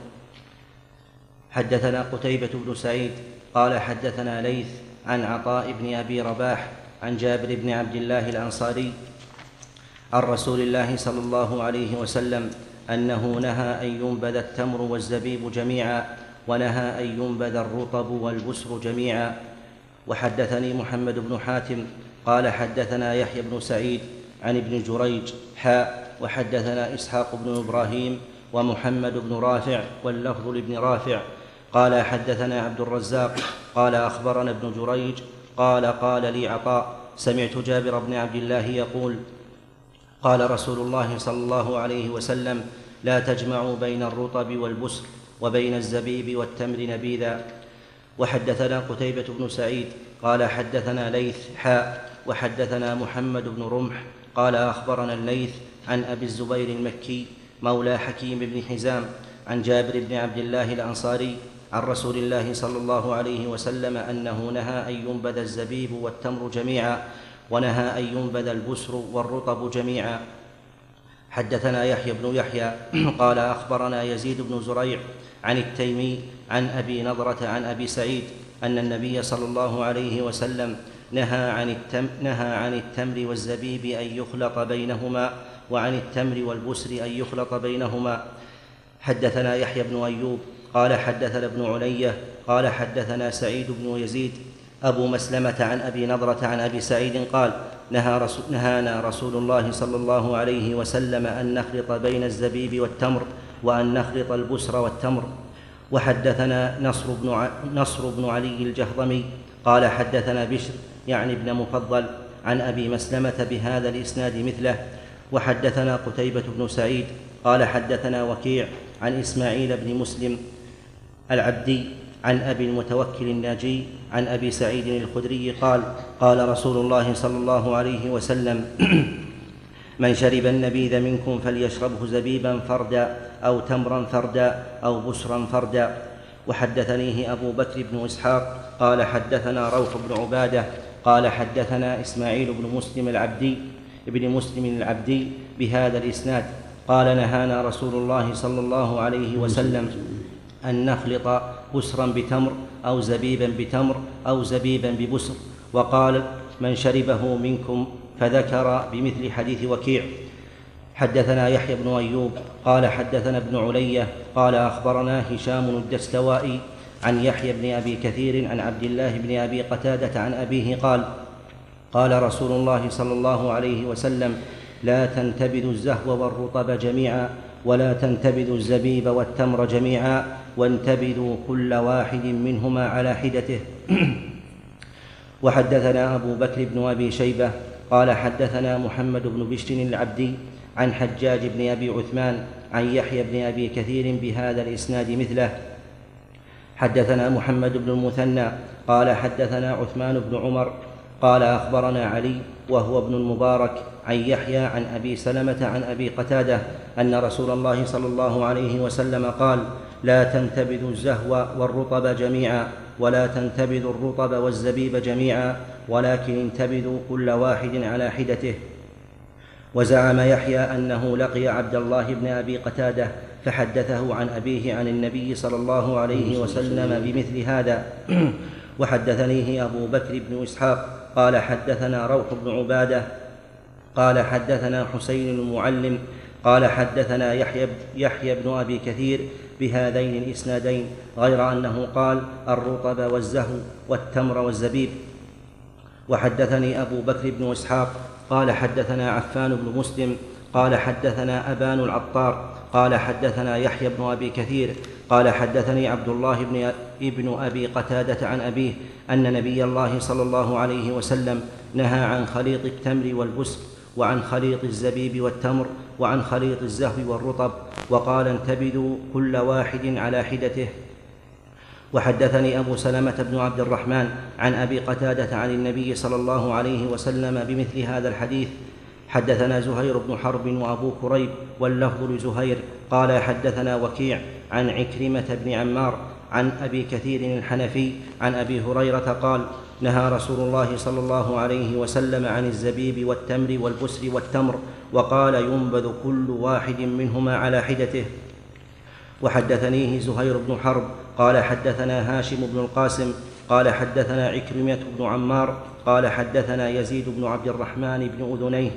حدثنا قتيبة بن سعيد قال حدثنا ليث عن عطاء بن أبي رباح عن جابر بن عبد الله الأنصاري عن رسول الله صلى الله عليه وسلم أنه نهى أن ينبذ التمر والزبيب جميعا، ونهى أن ينبذ الرطب والبسر جميعا. وحدثني محمد بن حاتم قال حدثنا يحيى بن سعيد عن ابن جريج حاء وحدثنا إسحاق بن إبراهيم ومحمد بن رافع واللفظ لابن رافع قال حدثنا عبد الرزاق قال أخبرنا ابن جريج قال قال لي عطاء: سمعت جابر بن عبد الله يقول: قال رسول الله صلى الله عليه وسلم: لا تجمعوا بين الرطب والبسر وبين الزبيب والتمر نبيذا. وحدثنا قتيبة بن سعيد قال حدثنا ليث حاء وحدثنا محمد بن رمح قال أخبرنا الليث عن أبي الزبير المكي مولى حكيم بن حزام عن جابر بن عبد الله الأنصاري عن رسول الله صلى الله عليه وسلم أنه نهى أن ينبذ الزبيب والتمر جميعا، ونهى أن ينبذ البسر والرطب جميعا. حدثنا يحيى بن يحيى قال أخبرنا يزيد بن زريع عن التيمي عن أبي نضرة عن أبي سعيد أن النبي صلى الله عليه وسلم نهى عن التمر, نهى عن التمر والزبيب أن يخلط بينهما، وعن التمر والبسر أن يخلط بينهما. حدثنا يحيى بن أيوب قال حدثنا ابن علية قال حدثنا سعيد بن يزيد أبو مسلمة عن أبي نضرة عن أبي سعيد قال: نهى رسول نهانا رسول الله صلى الله عليه وسلم أن نخلط بين الزبيب والتمر، وأن نخلط البسر والتمر. وحدثنا نصر بن, ع... نصر بن علي الجهضمي قال حدثنا بشر يعني ابن مفضل عن أبي مسلمة بهذا الإسناد مثله. وحدثنا قتيبة بن سعيد قال حدثنا وكيع عن إسماعيل بن مسلم العبدي عن أبي المتوكل الناجي عن أبي سعيد الخدري قال قال رسول الله صلى الله عليه وسلم من شرب النبيذ منكم فليشربه زبيبا فردا أو تمرا فردا أو بسرا فردا. وحدثنيه أبو بكر بن إسحاق قال حدثنا روح بن عبادة قال حدثنا إسماعيل بن مسلم العبدي ابن مسلم العبدي بهذا الإسناد قال نهانا رسول الله صلى الله عليه وسلم أن نخلط بسرا بتمر أو زبيبا بتمر أو زبيبا ببسر، وقال من شربه منكم، فذكر بمثل حديث وكيع. حدثنا يحيى بن أيوب قال حدثنا ابن علية قال أخبرنا هشام الدستوائي عن يحيى بن أبي كثير عن عبد الله بن أبي قتادة عن أبيه قال قال رسول الله صلى الله عليه وسلم لا تنتبذوا الزهو والرطب جميعا ولا تنتبذوا الزبيب والتمر جميعا وانتبذوا كل واحد منهما على حدته. وحدثنا أبو بكر بن أبي شيبة قال حدثنا محمد بن بشر العبدي عن حجاج بن أبي عثمان عن يحيى بن أبي كثير بهذا الإسناد مثله. حدثنا محمد بن المثنى قال حدثنا عثمان بن عمر قال أخبرنا علي وهو ابن المبارك عن يحيى عن أبي سلمة عن أبي قتادة أن رسول الله صلى الله عليه وسلم قال لا تنتبذوا الزهو والرطب جميعا ولا تنتبذوا الرطب والزبيب جميعا ولكن انتبذوا كل واحد على حدته. وزعم يحيى أنه لقي عبد الله بن أبي قتادة فحدثه عن أبيه عن النبي صلى الله عليه وسلم بمثل هذا. وحدثنيه أبو بكر بن إسحاق قال حدثنا روح بن عبادة قال حدثنا حسين المعلم قال حدثنا يحيى, يحيى بن أبي كثير بهذين الإسنادين غير أنه قال الرطب والزهو والتمر والزبيب. وحدثني أبو بكر بن إسحاق قال حدثنا عفان بن مسلم قال حدثنا أبان العطار قال حدثنا يحيى بن أبي كثير قال حدثني عبد الله بن ابن أبي قتادة عن أبيه أن نبي الله صلى الله عليه وسلم نهى عن خليط التمر والبسر وعن خليط الزبيب والتمر وعن خليط الزهو والرطب، وقال انتبذوا كل واحد على حدته. وحدثني أبو سلمة بن عبد الرحمن عن أبي قتادة عن النبي صلى الله عليه وسلم بمثل هذا الحديث. حدثنا زهير بن حرب وأبو كريب واللفظ لزهير قال حدثنا وكيع عن عكرمة بن عمار عن أبي كثير الحنفي عن أبي هريرة قال نهى رسول الله صلى الله عليه وسلم عن الزبيب والتمر والبسر والتمر، وقال ينبذ كل واحد منهما على حدته. وحدثنيه زهير بن حرب قال حدثنا هاشم بن القاسم قال حدثنا عكرمة بن عمار قال حدثنا يزيد بن عبد الرحمن بن أذنيه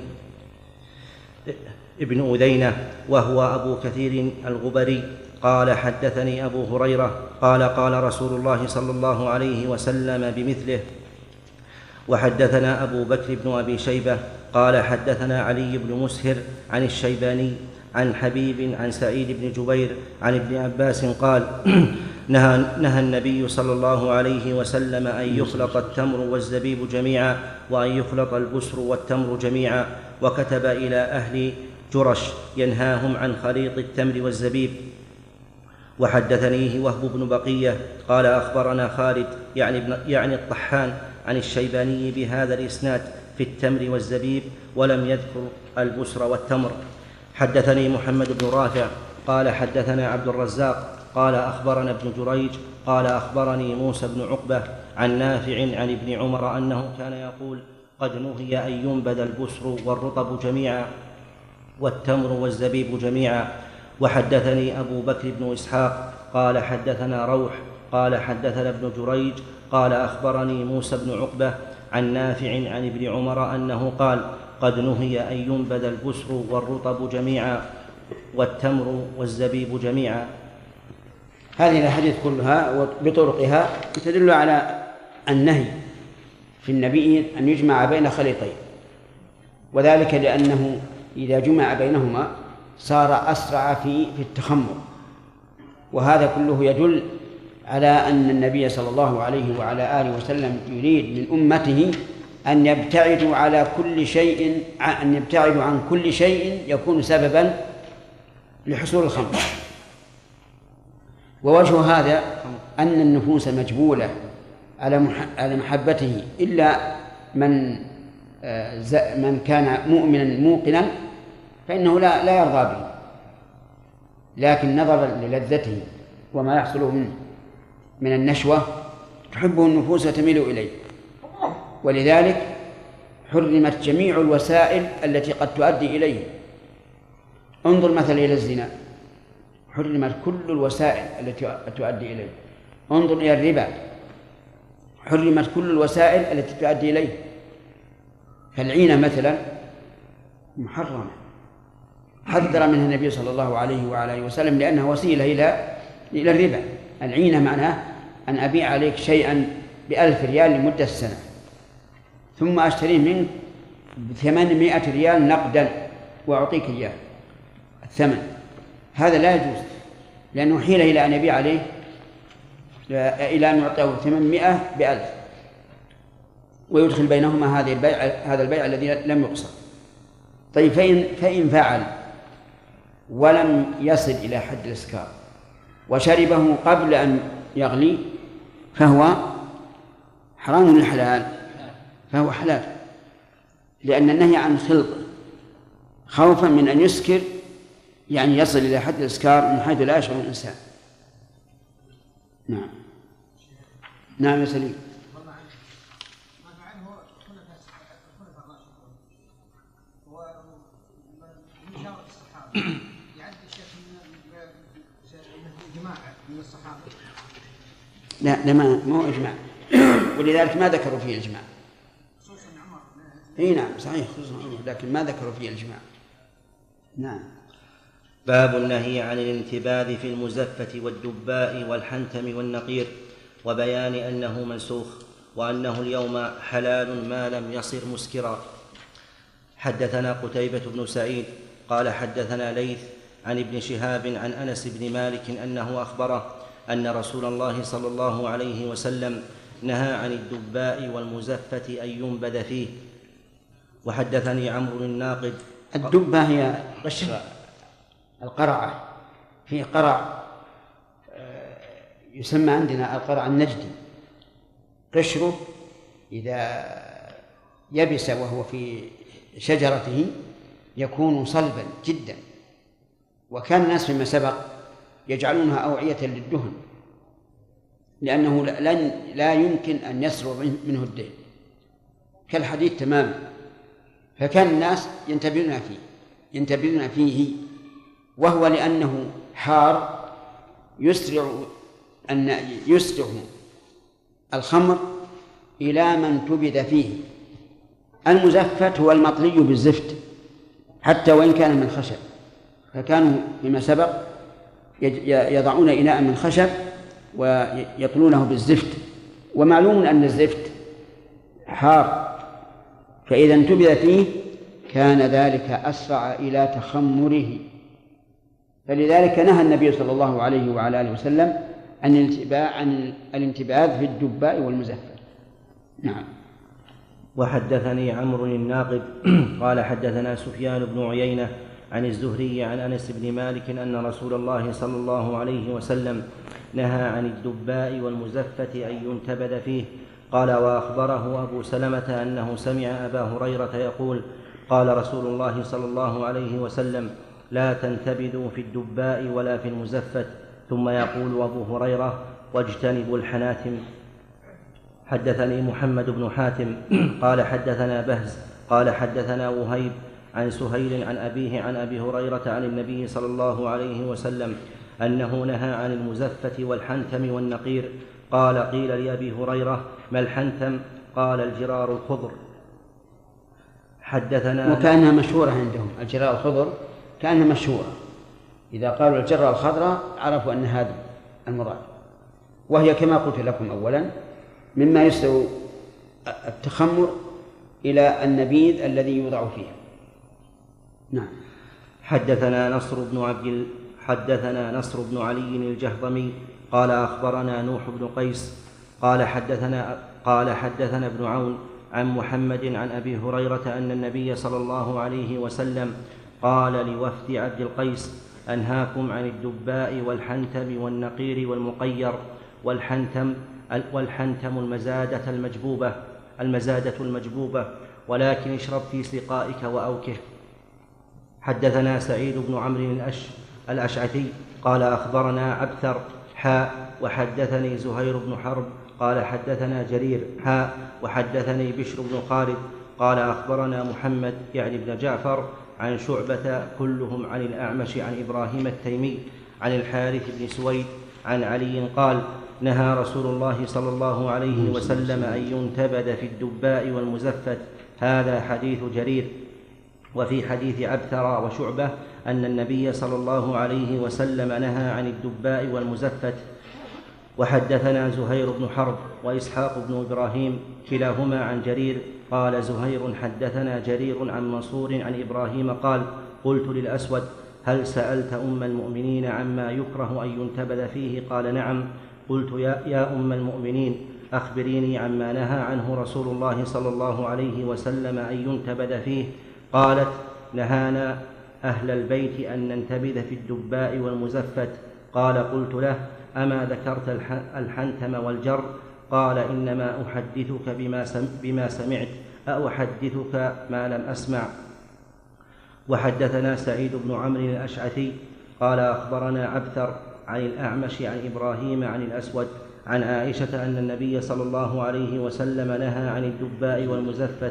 ابن أذينة وهو أبو كثير الغبري قال حدثني أبو هريرة قال قال رسول الله صلى الله عليه وسلم بمثله. وحدثنا أبو بكر بن أبي شيبة قال حدثنا علي بن مسهر عن الشيباني عن حبيب عن سعيد بن جبير عن ابن عباس قال نهى, نهى النبي صلى الله عليه وسلم أن يخلط التمر والزبيب جميعا وأن يخلط البسر والتمر جميعا، وكتب إلى أهل جرش ينهاهم عن خليط التمر والزبيب. وحدثنيه وهب بن بقية قال أخبرنا خالد يعني, يعني الطحان عن الشيباني بهذا الإسناد في التمر والزبيب ولم يذكر البسر والتمر. حدثني محمد بن رافع قال حدثنا عبد الرزاق قال أخبرنا ابن جريج قال أخبرني موسى بن عقبة عن نافع عن ابن عمر أنه كان يقول قد نهي أن ينبذ البسر والرطب جميعا والتمر والزبيب جميعا. وحدثني أبو بكر بن إسحاق قال حدثنا روح قال حدثنا ابن جريج قال أخبرني موسى بن عقبة عن نافع عن ابن عمر أنه قال قد نهي أن ينبذ البسر والرطب جميعا والتمر والزبيب جميعا. هذه الأحاديث كلها بطرقها تدل على النهي في النبي أن يجمع بين خليطين، وذلك لأنه إذا جمع بينهما صار أسرع في في التخمر، وهذا كله يدل على أن النبي صلى الله عليه وعلى آله وسلم يريد من أمته أن يبتعدوا على كل شيء أن يبتعدوا عن كل شيء يكون سببا لحصول الخمر. ووجه هذا أن النفوس مجبولة على محبته إلا من من كان مؤمنا موقنا فإنه لا لا يرضى به، لكن نظرا للذته وما يحصل منه من النشوة تحبه النفوس وتميل إليه، ولذلك حرمت جميع الوسائل التي قد تؤدي إليه. انظر مثلا إلى الزنا، حرمت كل الوسائل التي تؤدي إليه. انظر إلى الربا، حرمت كل الوسائل التي تؤدي إليه. فالعينة مثلا محرمة، حذر منها النبي صلى الله عليه وعلى آله وسلم لأنها وسيلة إلى إلى الربا. العينة معناه أن أبيع عليك شيئا بألف ريال لمدة سنة ثم أشتريه منك بثمانمائة ريال نقدا وأعطيك إياه الثمن. هذا لا يجوز، لأنه حيل إلى أن يبيع عليه إلى أن يعطيه ثمانمائة بألف ويدخل بينهما هذا البيع هذا البيع الذي لم يقصر. طيب فإن فإن فعل ولم يصل إلى حد الإسكار وشربه قبل أن يغلي فهو حرام الحلال، فهو حلال، لأن النهي عن خلط خوفا من أن يسكر، يعني يصل إلى حد الإسكار من حيث لا يشعر الإنسان. نعم نعم يا سليم. لا لا ما مو إجماع، ولذلك ما ذكروا فيه الإجماع. اي نعم صحيح خصوصا عمر، لكن ما ذكروا فيه الإجماع. نعم. باب النهي عن الانتباذ في المزفة والدباء والحنتم والنقير، وبيان أنه منسوخ وأنه اليوم حلال ما لم يصر مسكرا. حدثنا قتيبة بن سعيد قال حدثنا ليث عن ابن شهاب عن أنس بن مالك أنه أخبره أن رسول الله صلى الله عليه وسلم نهى عن الدباء والمزفة أن ينبذ فيه. وحدثني عمرو الناقد. الدبة هي قشر القرعة، في قرع يسمى عندنا القرع النجدي، قشره إذا يبس وهو في شجرته يكون صلبا جدا، وكان الناس فيما سبق يجعلونها أوعية للدهن لأنه لن لا يمكن أن يسرع منه الدهن كالحديد تماما، فكان الناس ينتبهون فيه ينتبهون فيه وهو لأنه حار يسرع أن يسرع الخمر إلى من تبذ فيه. المزفت هو المطلي بالزفت حتى وإن كان من خشب، فكانوا فيما سبق يضعون إناء من خشب ويطلونه بالزفت، ومعلوم أن الزفت حار، فإذا انتبذ فيه كان ذلك أسرع إلى تخمره، فلذلك نهى النبي صلى الله عليه وعلى آله وسلم عن الانتباه عن الانتباذ في الدباء والمزفت. نعم. وحدثني عمرو الناقد قال حدثنا سفيان بن عيينة عن الزهري عن أنس بن مالك أن رسول الله صلى الله عليه وسلم نهى عن الدباء والمزفة أن ينتبذ فيه. قال وأخبره أبو سلمة أنه سمع أبا هريرة يقول قال رسول الله صلى الله عليه وسلم لا تنتبذوا في الدباء ولا في المزفة، ثم يقول أبو هريرة واجتنبوا الحناتم. حدثني محمد بن حاتم قال حدثنا بهز قال حدثنا وهيب عن سهيل عن أبيه عن أبي هريرة عن النبي صلى الله عليه وسلم أنه نهى عن المزفة والحنتم والنقير. قال قيل لأبي هريرة ما الحنتم؟ قال الجرار الخضر. حدثنا وكأنها مشهورة عندهم الجرار الخضر، كأنها مشهورة، إذا قالوا الجرة الخضراء عرفوا أن هذا المراد، وهي كما قلت لكم أولا مما يسرع التخمر إلى النبيذ الذي يوضع فيه. نعم. حدثنا نصر بن عبد حدثنا نصر بن علي الجهضمي قال أخبرنا نوح بن قيس قال حدثنا قال حدثنا ابن عون عن محمد عن أبي هريرة أن النبي صلى الله عليه وسلم قال لوفد عبد القيس أنهاكم عن الدباء والحنتم والنقير والمقير. والحنتم والحنتم المزادة المجبوبة المزادة المجبوبة ولكن اشرب في سقائك وأوكه. حدثنا سعيد بن عمرو الأش الأشعثي قال أخبرنا عبثر حاء وحدثني زهير بن حرب قال حدثنا جرير حاء وحدثني بشر بن خالد قال أخبرنا محمد يعني بن جعفر عن شعبة كلهم عن الأعمش عن إبراهيم التيمي عن الحارث بن سويد عن علي قال نهى رسول الله صلى الله عليه وسلم أن ينتبذ في الدباء والمزفت. هذا حديث جرير. وفي حديث عبثر وشعبة أن النبي صلى الله عليه وسلم نهى عن الدباء والمزفت. وحدثنا زهير بن حرب وإسحاق بن إبراهيم كلاهما عن جرير قال زهير حدثنا جرير عن منصور عن إبراهيم قال قلت للأسود هل سألت أم المؤمنين عما يكره أن ينتبذ فيه؟ قال نعم. قلت يا, يا أم المؤمنين أخبريني عما نهى عنه رسول الله صلى الله عليه وسلم أن ينتبذ فيه. قالت نهانا أهل البيت أن ننتبذ في الدباء والمزفت. قال قلت له أما ذكرت الحنتم والجر؟ قال إنما أحدثك بما, سم بما سمعت أحدثك ما لم أسمع. وحدثنا سعيد بن عمرو الأشعثي قال أخبرنا عبثر عن الأعمش عن إبراهيم عن الأسود عن عائشة أن النبي صلى الله عليه وسلم نهى عن الدباء والمزفت.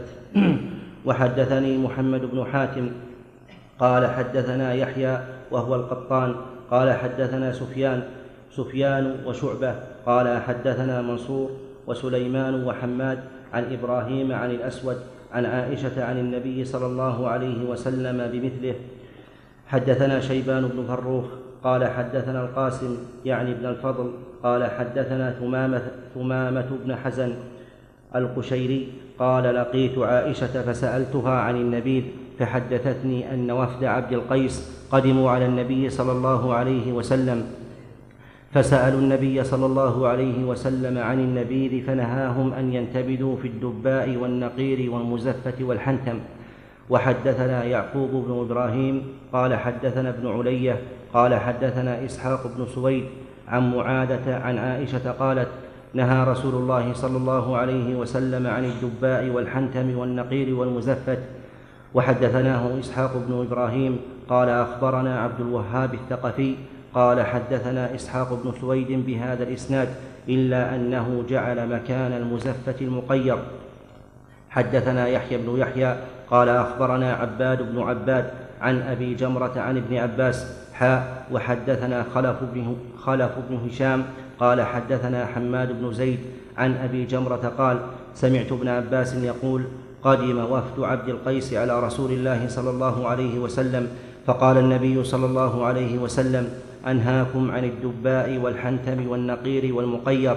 وحدثني محمد بن حاتم قال حدثنا يحيى وهو القطان قال حدثنا سفيان سفيان وشعبة قال حدثنا منصور وسليمان وحماد عن إبراهيم عن الأسود عن عائشة عن النبي صلى الله عليه وسلم بمثله. حدثنا شيبان بن فروخ قال حدثنا القاسم يعني ابن الفضل قال حدثنا ثمامة, ثمامة بن حزن القشيري قال لقيت عائشة فسألتها عن النبيذ فحدثتني أن وفد عبد القيس قدموا على النبي صلى الله عليه وسلم فسألوا النبي صلى الله عليه وسلم عن النبيذ فنهاهم أن ينتبذوا في الدباء والنقير والمزفة والحنتم. وحدثنا يعقوب بن إبراهيم قال حدثنا ابن علية قال حدثنا إسحاق بن سويد عن معاذة عن عائشة قالت نهى رسول الله صلى الله عليه وسلم عن الدباء والحنتم والنقير والمزفت. وحدثناه إسحاق بن إبراهيم قال أخبرنا عبد الوهاب الثقفي قال حدثنا إسحاق بن سويد بهذا الإسناد إلا أنه جعل مكان المزفة المقير. حدثنا يحيى بن يحيى قال أخبرنا عباد بن عباد عن أبي جمرة عن ابن عباس حاء وحدثنا خلف بن, خلف بن هشام قال حدثنا حماد بن زيد عن أبي جمرة قال سمعت ابن عباس يقول قدم وفد عبد القيس على رسول الله صلى الله عليه وسلم فقال النبي صلى الله عليه وسلم أنهاكم عن الدباء والحنتم والنقير والمقير.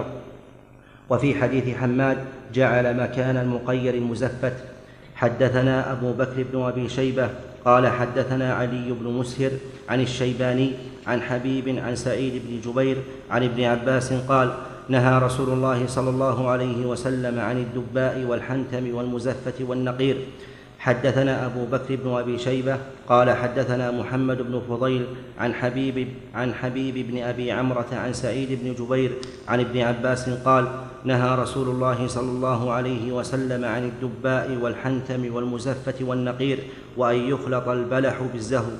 وفي حديث حماد جعل مكان المقير المزفت. حدثنا أبو بكر بن أبي شيبة قال حدثنا علي بن مسهر عن الشيباني عن حبيب عن سعيد بن جبير عن ابن عباس قال نهى رسول الله صلى الله عليه وسلم عن الدباء والحنتم والمزفة والنقير. حدثنا أبو بكر بن أبي شيبة قال حدثنا محمد بن فضيل عن حبيب, عن حبيب بن أبي عمرة عن سعيد بن جبير عن ابن عباس قال نهى رسول الله صلى الله عليه وسلم عن الدباء والحنتم والمزفة والنقير وأن يخلط البلح بالزهو.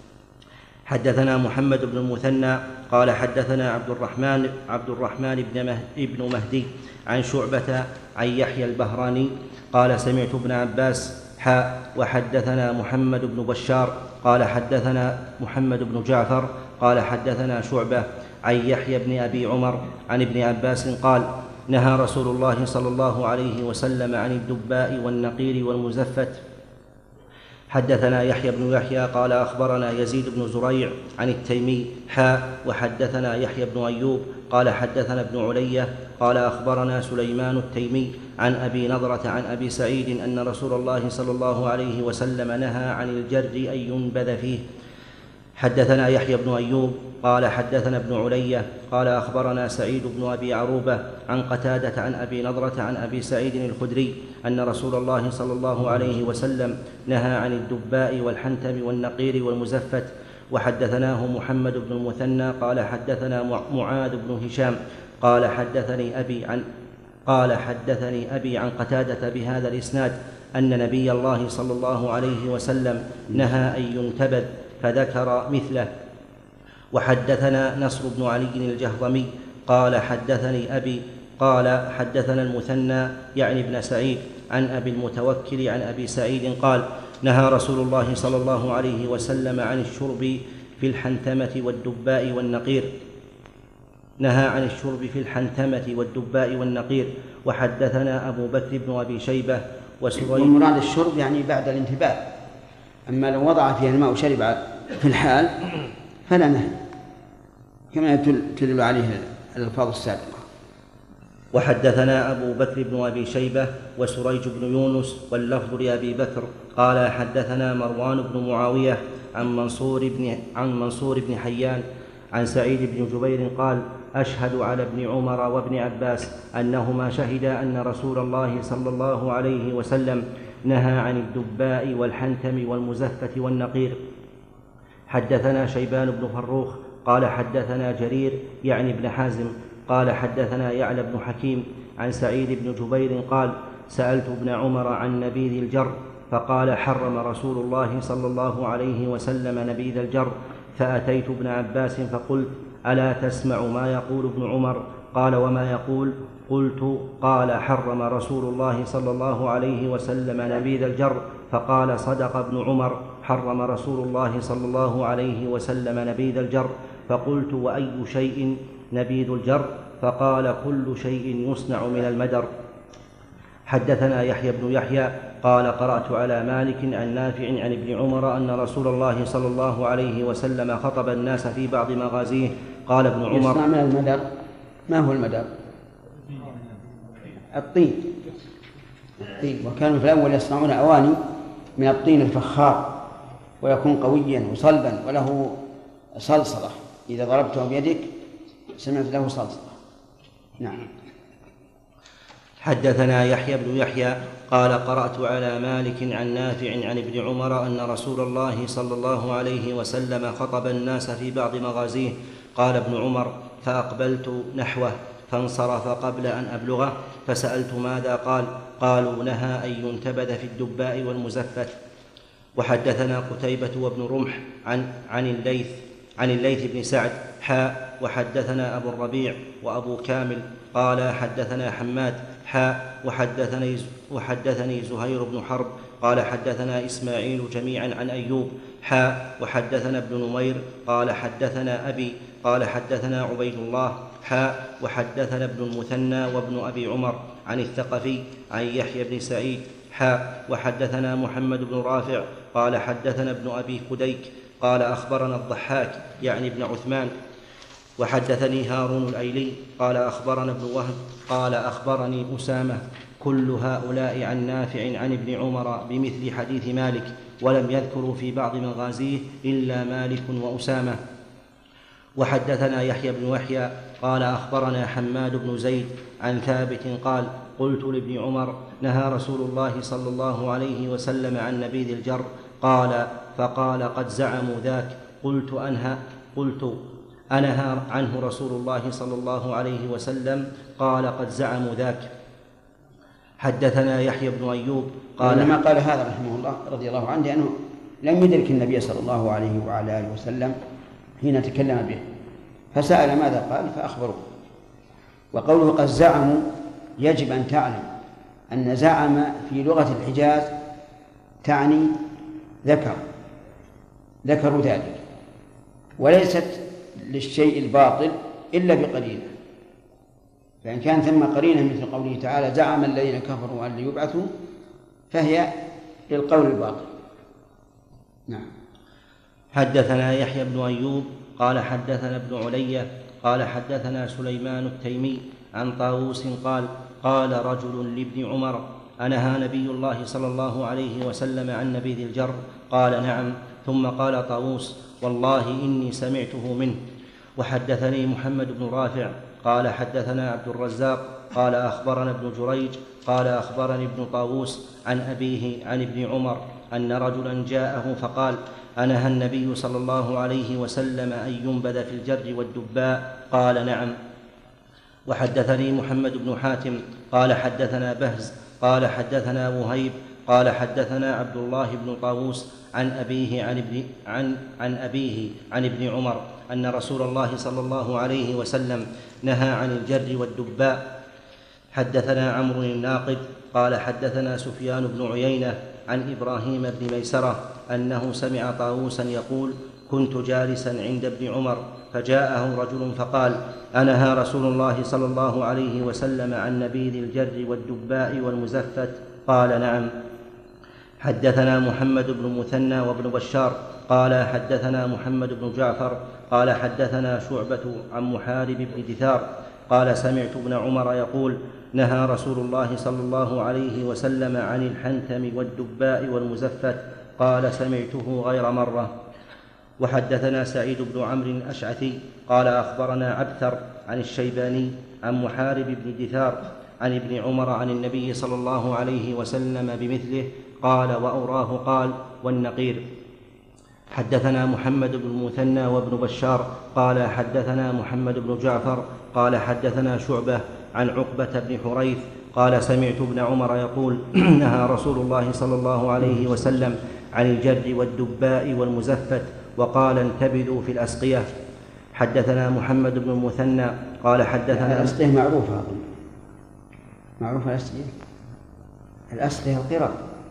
حدثنا محمد بن المثنى قال حدثنا عبد الرحمن عبد الرحمن بن مهدي عن شعبة عن يحيى البهراني قال سمعت ابن عباس حاء وحدثنا محمد بن بشار قال حدثنا محمد بن جعفر قال حدثنا شعبة عن يحيى بن أبي عمر عن ابن عباس قال نهى رسول الله صلى الله عليه وسلم عن الدباء والنقير والمزفت. حدثنا يحيى بن يحيى قال أخبرنا يزيد بن زريع عن التيمي حاء وحدثنا يحيى بن أيوب قال حدثنا ابن علية قال أخبرنا سليمان التيمي عن أبي نضرة عن أبي سعيد أن رسول الله صلى الله عليه وسلم نهى عن الجر أن ينبذ فيه. حدثنا يحيى بن أيوب قال حدثنا ابن علية قال أخبرنا سعيد بن أبي عروبة عن قتادة عن أبي نضرة عن أبي سعيد الخدري أن رسول الله صلى الله عليه وسلم نهى عن الدباء والحنتم والنقير والمزفت. وحدثناه محمد بن المثنى قال حدثنا معاذ بن هشام قال حدثني أبي عن قال حدثني أبي عن قتادة بهذا الإسناد أن نبي الله صلى الله عليه وسلم نهى أن ينتبذ فذكر مثله. وحدثنا نصر بن علي الجهضمي قال حدثني أبي قال حدثنا المثنى يعني ابن سعيد عن أبي المتوكل عن أبي سعيد قال نهى رسول الله صلى الله عليه وسلم عن الشرب في الحنثمة والدباء والنقير نهى عن الشرب في الحنثمة والدباء والنقير. وحدثنا أبو بكر بن أبي شيبة وسريج. والمراد الشرب يعني بعد الانتباه، أما لو وضع فيها الماء وشرب في الحال فلا نهي كما تدل عليه الألفاظ السابقة. وحدثنا أبو بكر بن أبي شيبة وسريج بن يونس واللفظ لأبي بكر قال حدثنا مروان بن معاوية عن منصور بن, عن منصور بن حيان عن سعيد بن جبير قال أشهد على ابن عمر وابن عباس أنهما شهدا أن رسول الله صلى الله عليه وسلم نهى عن الدباء والحنتم والمزفة والنقير. حدثنا شيبان بن فروخ قال حدثنا جرير يعني ابن حازم قال حدثنا يعلى بن حكيم عن سعيد بن جبير قال سألت ابن عمر عن نبيذ الجر فقال حرم رسول الله صلى الله عليه وسلم نبيذ الجر، فأتيت ابن عباس فقلت ألا تسمع ما يقول ابن عمر؟ قال وما يقول؟ قلت قال حرم رسول الله صلى الله عليه وسلم نبيذ الجر، فقال صدق ابن عمر حرم رسول الله صلى الله عليه وسلم نبيذ الجر. فقلت وأي شيء نبيذ الجر؟ فقال كل شيء يصنع من المدر. حدثنا يحيى بن يحيى قال قرأت على مالك عن نافع عن ابن عمر أن رسول الله صلى الله عليه وسلم خطب الناس في بعض مغازيه. قال ابن عمر يصنع من المدر. ما هو المدر؟ الطين. الطين. وكانوا في الأول يصنعون أواني من الطين الفخار ويكون قويا وصلبا وله صلصلة، إذا ضربته بيدك سمعت له صلصلة. نعم. حدثنا يحيى بن يحيى قال قرأت على مالك عن نافع عن ابن عمر أن رسول الله صلى الله عليه وسلم خطب الناس في بعض مغازيه. قال ابن عمر فأقبلت نحوه فانصرف قبل أن أبلغه فسألت ماذا قال؟ قالوا نهى أن ينتبذ في الدباء والمزفة. وحدثنا قتيبة وابن رمح عن, عن الليث عن الليث بن سعد حاء وحدثنا أبو الربيع وأبو كامل قال حدثنا حماد حاء وحدثني, وحدثني زهير بن حرب قال حدثنا إسماعيل جميعا عن أيوب حاء وحدثنا ابن نمير قال حدثنا أبي قال حدثنا عبيد الله حاء وحدثنا ابن المثنى وابن أبي عمر عن الثقفي عن يحيى بن سعيد حاء وحدثنا محمد بن رافع قال حدثنا ابن أبي فديك قال أخبرنا الضحاك يعني ابن عثمان وحدثني هارون الأيلي قال أخبرنا ابن وهب قال أخبرني أسامة كل هؤلاء عن نافع عن ابن عمر بمثل حديث مالك، ولم يذكروا في بعض مغازيه إلا مالك وأسامة. وحدثنا يحيى بن يحيى قال أخبرنا حماد بن زيد عن ثابت قال قلت لابن عمر نهى رسول الله صلى الله عليه وسلم عن نبيذ الجر، قال فقال قد زعموا ذاك. قلت أنهى قلت أنهى عنه رسول الله صلى الله عليه وسلم؟ قال قد زعموا ذاك. حدثنا يحيى بن أيوب قال لما قال هذا رحمه الله رضي الله عنه لأنه لم يدرك النبي صلى الله عليه وعلى آله وسلم حين تكلم به، فسأل ماذا قال فأخبروه. وقوله قد زعموا يجب أن تعلم أن زعم في لغة الحجاز تعني ذكر ذكروا ذلك، وليست للشيء الباطل إلا بقرينة، فإن كان ثم قرينة مثل قوله تعالى زعم الذين كفروا أن يبعثوا فهي للقول الباطل. نعم. حدثنا يحيى بن أيوب قال حدثنا ابن علية قال حدثنا سليمان التيمي عن طاووس قال قال رجل لابن عمر أنهى نبي الله صلى الله عليه وسلم عن نبيذ الجر؟ قال نعم. ثم قال طاووس والله إني سمعته منه. وحدثني محمد بن رافع قال حدثنا عبد الرزاق قال أخبرنا ابن جريج قال أخبرني ابن طاووس عن أبيه عن ابن عمر أن رجلا جاءه فقال أنهى النبي صلى الله عليه وسلم أن ينبذ في الجر والدباء؟ قال نعم. وحدثني محمد بن حاتم قال حدثنا بهز قال حدثنا وهيب قال حدثنا عبد الله بن طاووس عن أبيه عن ابن, عن, عن أبيه عن ابن عمر أن رسول الله صلى الله عليه وسلم نهى عن الجر والدباء. حدثنا عمرو الناقد قال حدثنا سفيان بن عيينة عن إبراهيم بن ميسرة أنه سمع طاووسا يقول: كنت جالسا عند ابن عمر فجاءه رجل فقال: أنهى رسول الله صلى الله عليه وسلم عن نبيذ الجر والدباء والمزفت؟ قال نعم. حدثنا محمد بن مثنى وابن بشار قال حدثنا محمد بن جعفر قال حدثنا شعبة عن محارب بن دثار قال سمعت ابن عمر يقول: نهى رسول الله صلى الله عليه وسلم عن الحنتم والدباء والمزفت. قال سمعته غير مرة. وحدثنا سعيد بن عمرو الأشعثي قال أخبرنا عبثر عن الشيباني عن محارب بن دثار عن ابن عمر عن النبي صلى الله عليه وسلم بمثله قال وأوراه قال: والنقير. حدثنا محمد بن المثنى وابن بشار قال حدثنا محمد بن جعفر قال حدثنا شعبة عن عقبة بن حريث قال سمعت ابن عمر يقول: نهى رسول الله صلى الله عليه وسلم عن الجر والدباء والمزفت وقال: انتبذوا في الأسقية. حدثنا محمد بن المثنى قال حدثنا الأسقية معروفة معروفة الأسقية الأسقية القرب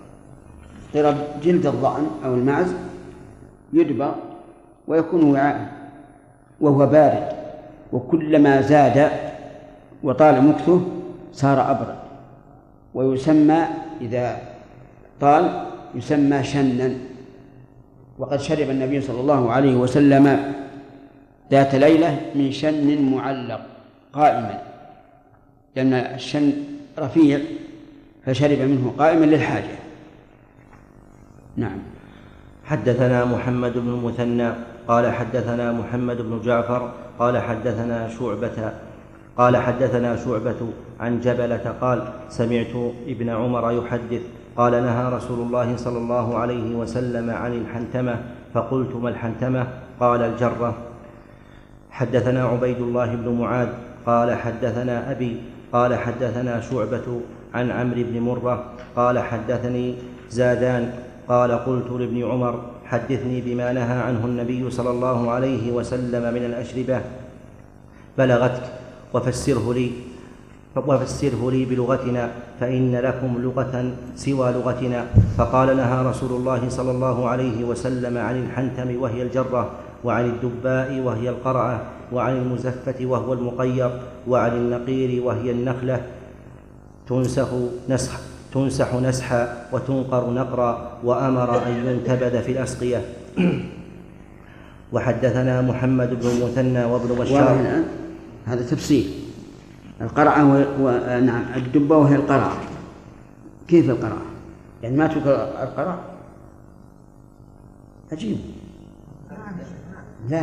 قرب جلد الضأن أو المعز يدبر ويكون وعاء وهو بارد، وكلما زاد وطال مكثه صار أبرد، ويسمى إذا طال يسمى شنا. وقد شرب النبي صلى الله عليه وسلم ذات ليلة من شن معلق قائما، لأن الشن رفيع فشرب منه قائما للحاجة. نعم. حدثنا محمد بن المثنى قال حدثنا محمد بن جعفر قال حدثنا شعبة قال حدثنا شعبة عن جبلة قال سمعت ابن عمر يحدث قال: نهى رسول الله صلى الله عليه وسلم عن الحنتمة. فقلت: ما الحنتمة؟ قال: الجرة. حدثنا عبيد الله بن معاذ قال حدثنا أبي قال حدثنا شعبة عن عمرو بن مرة قال حدثني زادان قال: قلت لابن عمر: حدثني بما نهى عنه النبي صلى الله عليه وسلم من الأشربة بلغتك وفسره لي وفسره لي بلغتنا فإن لكم لغة سوى لغتنا. فقال: نهى رسول الله صلى الله عليه وسلم عن الحنتم وهي الجرة، وعن الدباء وهي القرعة، وعن المزفة وهو المقير، وعن النقير وهي النخلة تنسخ نسخ تنسح نسحا وتنقر نقرا، وأمر أن ينتبذ في الأسقية. وحدثنا محمد بن المثنى وابن بشار. هذا تفسير القرعة و... و... نعم الدبة وهي القرعة. كيف القرعة؟ يعني ما تذكر القرعة؟ عجيب. لا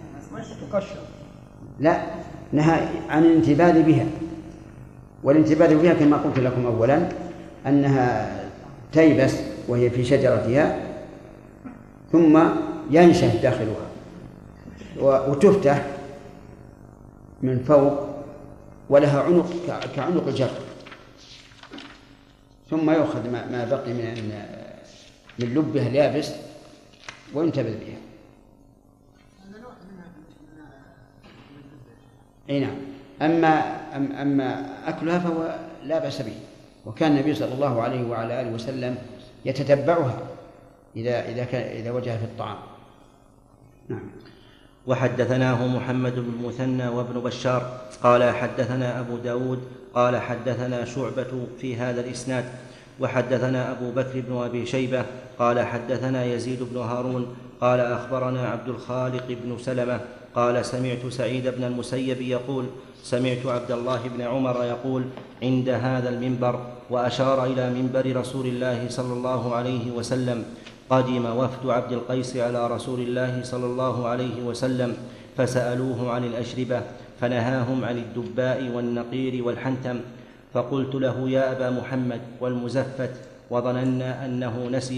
لا نهى عن الانتباذ بها، والانتباذ بها كما قلت لكم أولا أنها تيبس وهي في شجرتها ثم ينشف داخلها وتفتح من فوق ولها عنق كعنق الجر، ثم يأخذ ما بقي من من لبها اليابس وينتبذ بها. أي نعم. أما أما أكلها فهو لا بأس به، وكان النبي صلى الله عليه وعلى آله وسلم يتتبعها إذا إذا كان إذا وجد في الطعام. نعم. وحدثناه محمد بن المثنى وابن بشار قال حدثنا أبو داود قال حدثنا شعبة في هذا الإسناد. وحدثنا أبو بكر بن أبي شيبة قال حدثنا يزيد بن هارون قال أخبرنا عبد الخالق بن سلمة قال سمعت سعيد بن المسيب يقول: سمعت عبد الله بن عمر يقول عند هذا المنبر، وأشار إلى منبر رسول الله صلى الله عليه وسلم: قدم وفد عبد القيس على رسول الله صلى الله عليه وسلم فسألوه عن الأشربة فنهاهم عن الدباء والنقير والحنتم. فقلت له: يا أبا محمد والمزفت، وظننا أنه نسيه،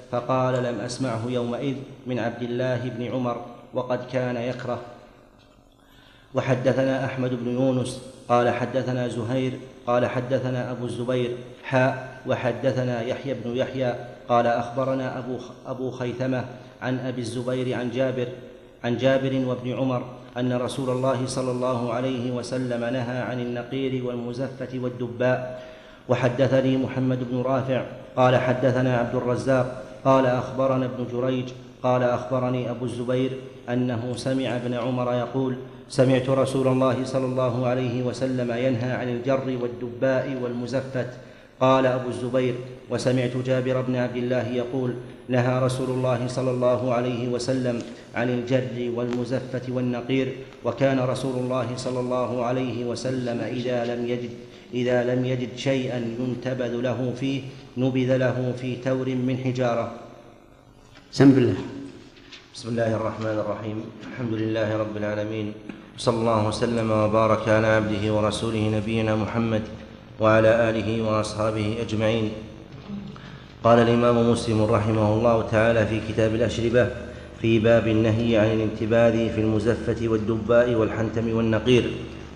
فقال لم أسمعه يومئذ من عبد الله بن عمر وقد كان يكره. وحدثنا أحمد بن يونس قال حدثنا زهير قال حدثنا أبو الزبير حاء وحدثنا يحيى بن يحيى قال أخبرنا أبو, أبو خيثمة عن أبي الزبير عن جابر عن جابر وابن عمر أن رسول الله صلى الله عليه وسلم نهى عن النقير والمزفة والدباء. وحدثني محمد بن رافع قال حدثنا عبد الرزاق قال أخبرنا ابن جريج قال أخبرني أبو الزبير أنه سمع ابن عمر يقول سمعت رسول الله صلى الله عليه وسلم ينهى عن الجر والدباء والمزفة. قال أبو الزبير وسمعت جابر بن عبد الله يقول نهى رسول الله صلى الله عليه وسلم عن الجر والمزفة والنقير، وكان رسول الله صلى الله عليه وسلم إذا لم يجد إذا لم يجد شيئا ينتبذ له فيه نبذ له في تور من حجارة. بسم الله. بسم الله الرحمن الرحيم. الحمد لله رب العالمين، صلى الله وسلم وبارك على عبده ورسوله نبينا محمد وعلى آله وأصحابه أجمعين. قال الإمام مسلم رحمه الله تعالى في كتاب الأشربة في باب النهي عن الانتباذ في المزفة والدباء والحنتم والنقير.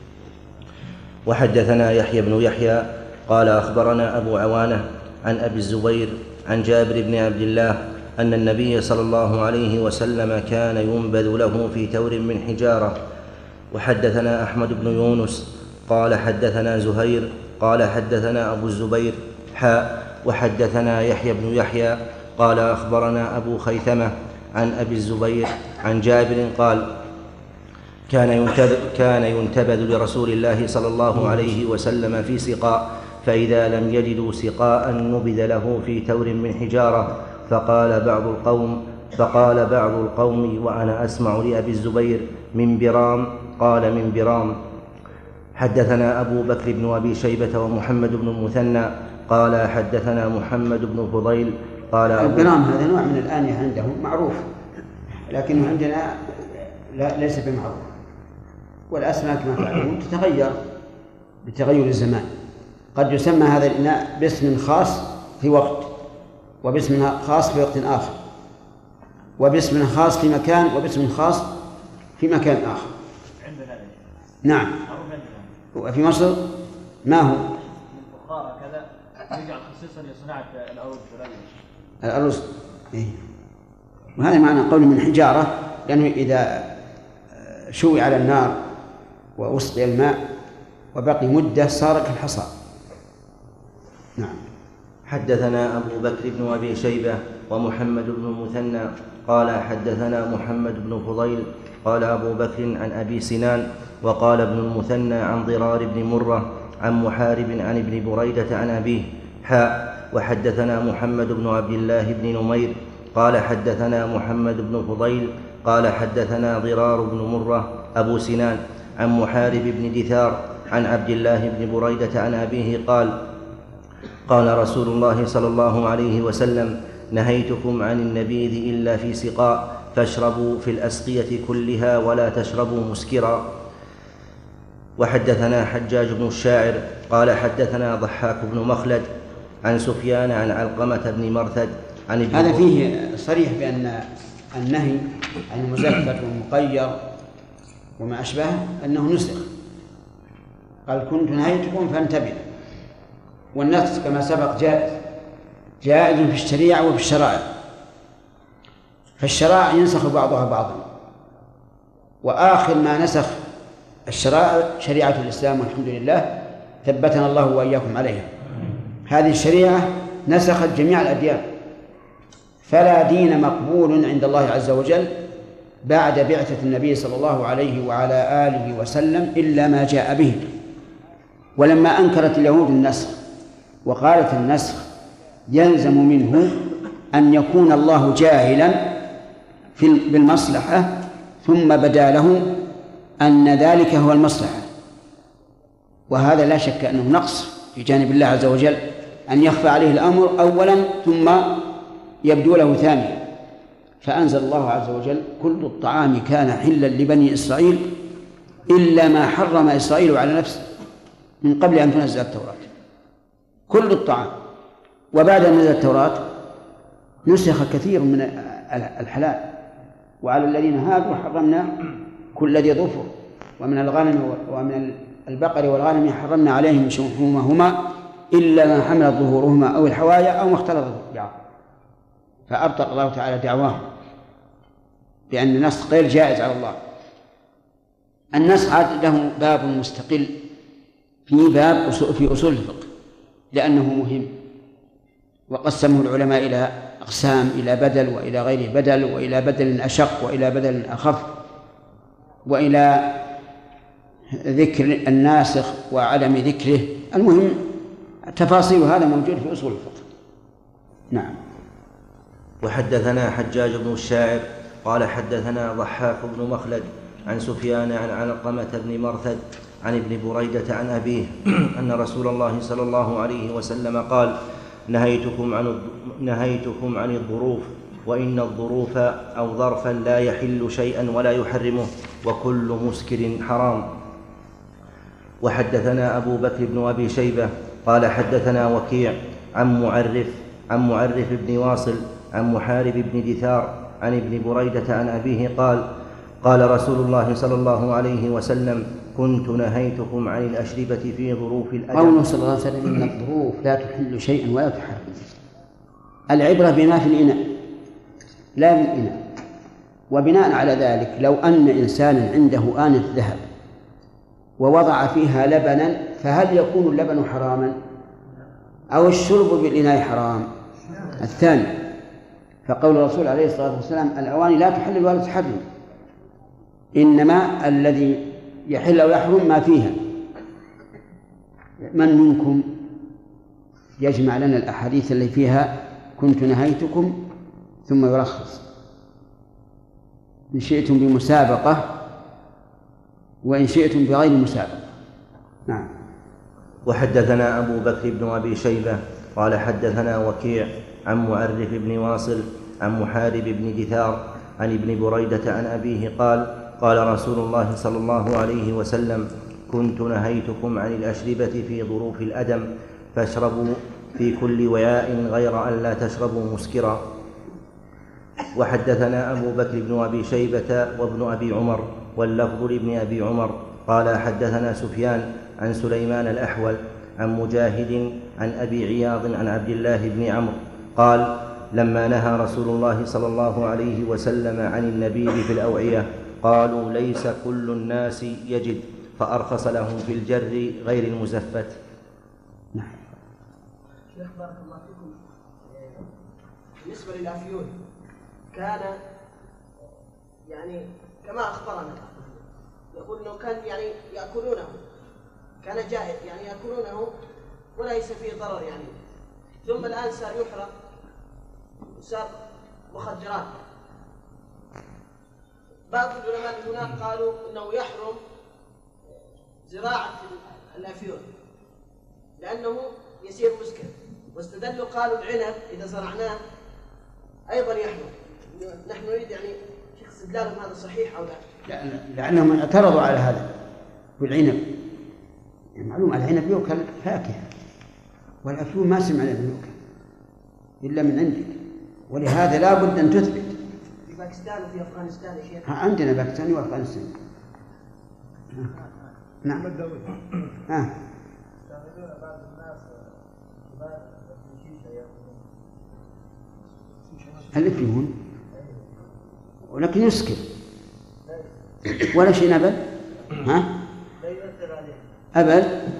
وحدثنا يحيى بن يحيى قال أخبرنا أبو عوانة عن أبي الزبير عن جابر بن عبد الله أن النبي صلى الله عليه وسلم كان ينبذ له في تور من حجارة. وحدثنا أحمد بن يونس قال حدثنا زهير قال حدثنا أبو الزبير حاء وحدثنا يحيى بن يحيى قال أخبرنا أبو خيثمة عن أبي الزبير عن جابر قال كان ينتبذ, كان ينتبذ لرسول الله صلى الله عليه وسلم في سقاء، فإذا لم يجدوا سقاء نبذ له في تور من حجارة. فقال بعض القوم فقال بعض القوم وأنا أسمع لأبي الزبير من برام، قال من برام. حدثنا أبو بكر بن أبي شيبة ومحمد بن المثنى قال حدثنا محمد بن فضيل قال البرام هذا نوع من الآنية عندهم معروف، لكنه عندنا لا ليس بمعروف، والأسماك ما تعلمون تتغير بتغير الزمان. قد يسمى هذا الإناء باسم خاص في وقت، وباسم خاص في وقت آخر، وباسم خاص في مكان، وباسم خاص في مكان آخر. نعم. وفي مصر ما هو؟ البخارى كذا يجعل خصيصا لصناعة الأرز الأرز. إيه. وهذا معنى قول من حجارة، لأنه إذا شوي على النار وأسقي الماء وبقي مدة صار كالحصى. نعم. حدثنا أبو بكر بن أبي شيبة ومحمد بن المثنى قال حدثنا محمد بن فضيل قال أبو بكر عن أبي سنان وقال ابن المثنى عن ضرار بن مرة عن محارب عن ابن بريدة عن أبيه حاء. وحدثنا محمد بن عبد الله بن نمير قال حدثنا محمد بن فضيل قال حدثنا ضرار بن مرة أبو سنان عن محارب بن دثار عن عبد الله بن بريدة عن أبيه قال قال رسول الله صلى الله عليه وسلم نهيتكم عن النبيذ إلا في سقاء فاشربوا في الأسقية كلها ولا تشربوا مسكرا. وحدثنا حجاج بن الشاعر قال حدثنا ضحاك بن مخلد عن سفيان عن علقمة بن مرثد عن ابن هذا فيه صريح بأن النهي عن المزفت والمقير وما أشبهه أنه نسخ. قال كنت نهيتكم فانتبهوا، والنسخ كما سبق جائز جائز في الشريعة وفي الشرائع، فالشرائع ينسخ بعضها بعضا، وآخر ما نسخ الشرائع شريعة الإسلام والحمد لله ثبتنا الله وإياكم عليها. هذه الشريعة نسخت جميع الأديان، فلا دين مقبول عند الله عز وجل بعد بعثة النبي صلى الله عليه وعلى آله وسلم إلا ما جاء به. ولما أنكرت اليهود النسخ وقالت النسخ يلزم منه أن يكون الله جاهلا بالمصلحة ثم بدا له أن ذلك هو المصلحة، وهذا لا شك أنه نقص في جانب الله عز وجل أن يخفى عليه الأمر أولا ثم يبدو له ثانيا. فأنزل الله عز وجل كل الطعام كان حلا لبني إسرائيل إلا ما حرم إسرائيل على نفسه من قبل أن تنزل التوراة، كل الطعام. وبعد أن نزل التوراة نسخ كثير من الحلال. وعلى الذين هادوا حرمنا كل ذي ظفر ومن الغنم ومن البقر والغنم حرمنا عليهم شحومهما إلا ما حملت ظهورهما أو الحوايا أو ما اختلط بعض. فأبطل الله تعالى دعواهم بأن النسخ غير جائز على الله. النسخ له باب مستقل في باب في أصول الفقه لأنه مهم، وقسمه العلماء إلى أقسام، إلى بدل وإلى غير بدل وإلى بدل أشق وإلى بدل أخف وإلى ذكر الناسخ وعدم ذكره. المهم تفاصيل هذا موجود في أصول الفقه. نعم. وحدثنا حجاج بن الشاعر قال حدثنا ضحاك بن مخلد عن سفيان عن علقمة بن مرثد عن ابن بريدة عن أبيه أن رسول الله صلى الله عليه وسلم قال نهيتكم عن نهيتكم عن الظروف وإن الظروف أو ظرفا لا يحل شيئا ولا يحرمه وكل مسكر حرام. وحدثنا أبو بكر بن أبي شيبة قال حدثنا وكيع عن معرف عن معرف بن واصل عن محارب بن دثار عن ابن بريدة عن أبيه قال قال رسول الله صلى الله عليه وسلم كنت نهيتكم عن الأشربة في ظروف الأجل. قوله صلى الله عليه وسلم إن الظروف لا تحل شيئا ولا تحرم. العبرة بما في الإناء لا من الإناء. وبناء على ذلك لو أن إنسانا عنده آنة ذهب ووضع فيها لبنا فهل يكون اللبن حراما أو الشرب بالإناء حرام؟ الثاني. فقول الرسول عليه الصلاة والسلام الأواني لا تحل ولا تحرم، إنما الذي يحل أو يحرم ما فيها. من منكم يجمع لنا الأحاديث اللي فيها كنت نهيتكم ثم يلخص؟ إن شئتم بمسابقة وإن شئتم بغير مسابقة. نعم. وحدثنا أبو بكر بن أبي شيبة قال حدثنا وكيع عن معرف بن واصل عن محارب بن دثار عن ابن بريدة عن أبيه قال قال رسول الله صلى الله عليه وسلم كنت نهيتكم عن الأشربة في ظروف الأدم فاشربوا في كل وعاء غير أن لا تشربوا مسكرا. وحدثنا أبو بكر بن أبي شيبة وابن أبي عمر واللفظ لابن أبي عمر قال حدثنا سفيان عن سليمان الأحول عن مجاهد عن أبي عياض عن عبد الله بن عمرو قال لما نهى رسول الله صلى الله عليه وسلم عن النبيذ في الأوعية قالوا ليس كل الناس يجد فأرخص لهم في الجر غير المزفت. نعم. شيخ بارك الله فيكم، بالنسبة للأفيون كان يعني كما أخبرنا يقول أنه كان يعني يأكلونه، كان جائز يعني يأكلونه وليس فيه ضرر يعني، ثم الآن صار يحرق وصار مخدرات. بعض العلماء هناك قالوا أنه يحرم زراعة الأفيون لأنه يصير مسكر، واستدلوا قالوا العنب إذا زرعناه أيضا يحرم. نحن نريد يعني شيخ استدلالهم هذا صحيح أو لا؟ لا، لأنهم اعترضوا على هذا بالعنب. يعني معلوم العنب يؤكل فاكهة والأفيون ما سمع له يؤكل إلا من عندك، ولهذا لا بد أن تثبت. في باكستان وفي أفغانستان يا شيخ؟ عندنا باكستان وأفغانستان. نعم. آه. الأفيون ولكن يسكر ولا شيء أبد. ها؟ أبد.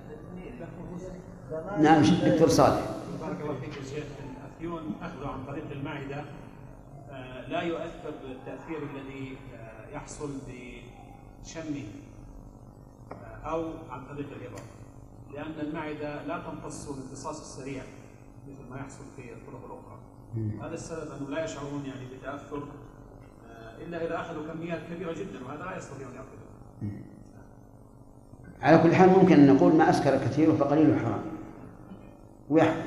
نعم دكتور صالح. بارك الله فيك يا شيخ. الأفيون أخذه عن طريق المعدة لا يؤثر بالتأثير الذي يحصل بشمه أو عن طريق الإبر، لأن المعدة لا تمتص الامتصاص السريع مثل ما يحصل في الطرق الأخرى. هذا السبب أنه لا يشعرون يعني بتأثر إلا إذا أخذوا كميات كبيرة جدا، وهذا لا يستطيعون يأخذون. على كل حال ممكن أن نقول ما أسكر كثير فقليل حرام ويحكم.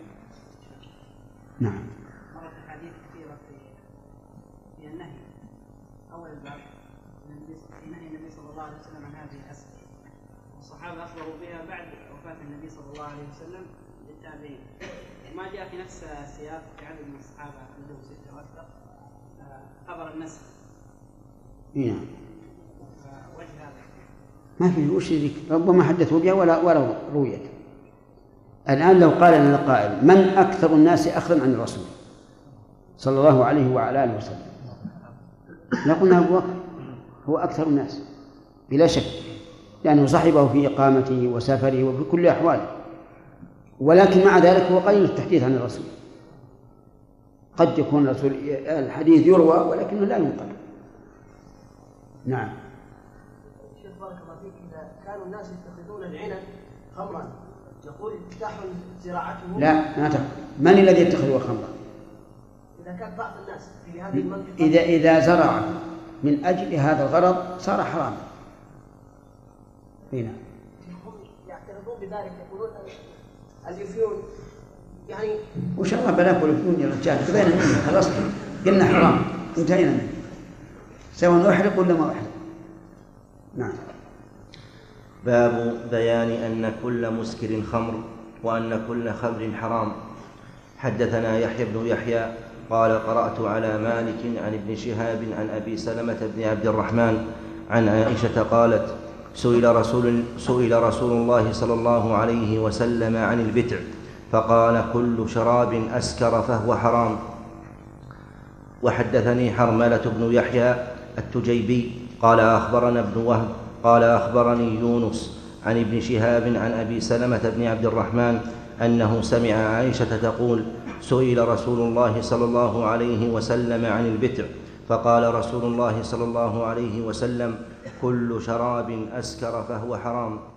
نعم. مرت أحاديث كثيرة في في النهي. أول باب في نهي النبي صلى الله عليه وسلم عن هذه الأسئلة، والصحابة أخبروا بها بعد وفاة النبي صلى الله عليه وسلم للتابعين. ما جاء في نفس السياق في عدد من الصحابة عندهم ستة وأكثر خبر النسخ. نعم. وجه هذا ما في وش ذيك، ربما حدثوا بها ولا ولا رويت. الآن لو قال لنا قائل من أكثر الناس أخذا عن الرسول صلى الله عليه وعلى آله وسلم، نقول أبو بكر هو أكثر الناس بلا شك، لأنه صحبه في إقامته وسفره وفي كل أحواله، ولكن مع ذلك هو قليل التحديث عن الرسول. قد يكون الرسول الحديث يروى ولكنه لا ينقل. نعم. شيخ بارك الله فيك، إذا كانوا الناس يتخذون العنب خمرا يقول تفتح زراعته. لا ما تقول. من الذي يتخذه خمرا؟ إذا كان بعض الناس في هذه المنطقة إذا إذا زرع من أجل هذا الغرض صار حراما. هنا هم يعترضون بذلك، يقولون اليفيون يعني وش الله بلاك واليفيون يا رجال، قضينا منه خلاص، قلنا حرام انتهينا منه، سواء أحرق ولا ما أحرق. نعم. باب بيان أن كل مسكر خمر وأن كل خمر حرام. حدثنا يحيى بن يحيى قال قرأت على مالك عن ابن شهاب عن أبي سلمة بن عبد الرحمن عن عائشة قالت سئل رسول, سئل رسول الله صلى الله عليه وسلم عن البتع فقال كل شراب أسكر فهو حرام. وحدثني حرملة بن يحيى التجيبي قال أخبرنا ابن وهب قال أخبرني يونس عن ابن شهاب عن أبي سلمة بن عبد الرحمن أنه سمع عائشة تقول سئل رسول الله صلى الله عليه وسلم عن البتع فقال رسول الله صلى الله عليه وسلم كل شراب أسكر فهو حرام.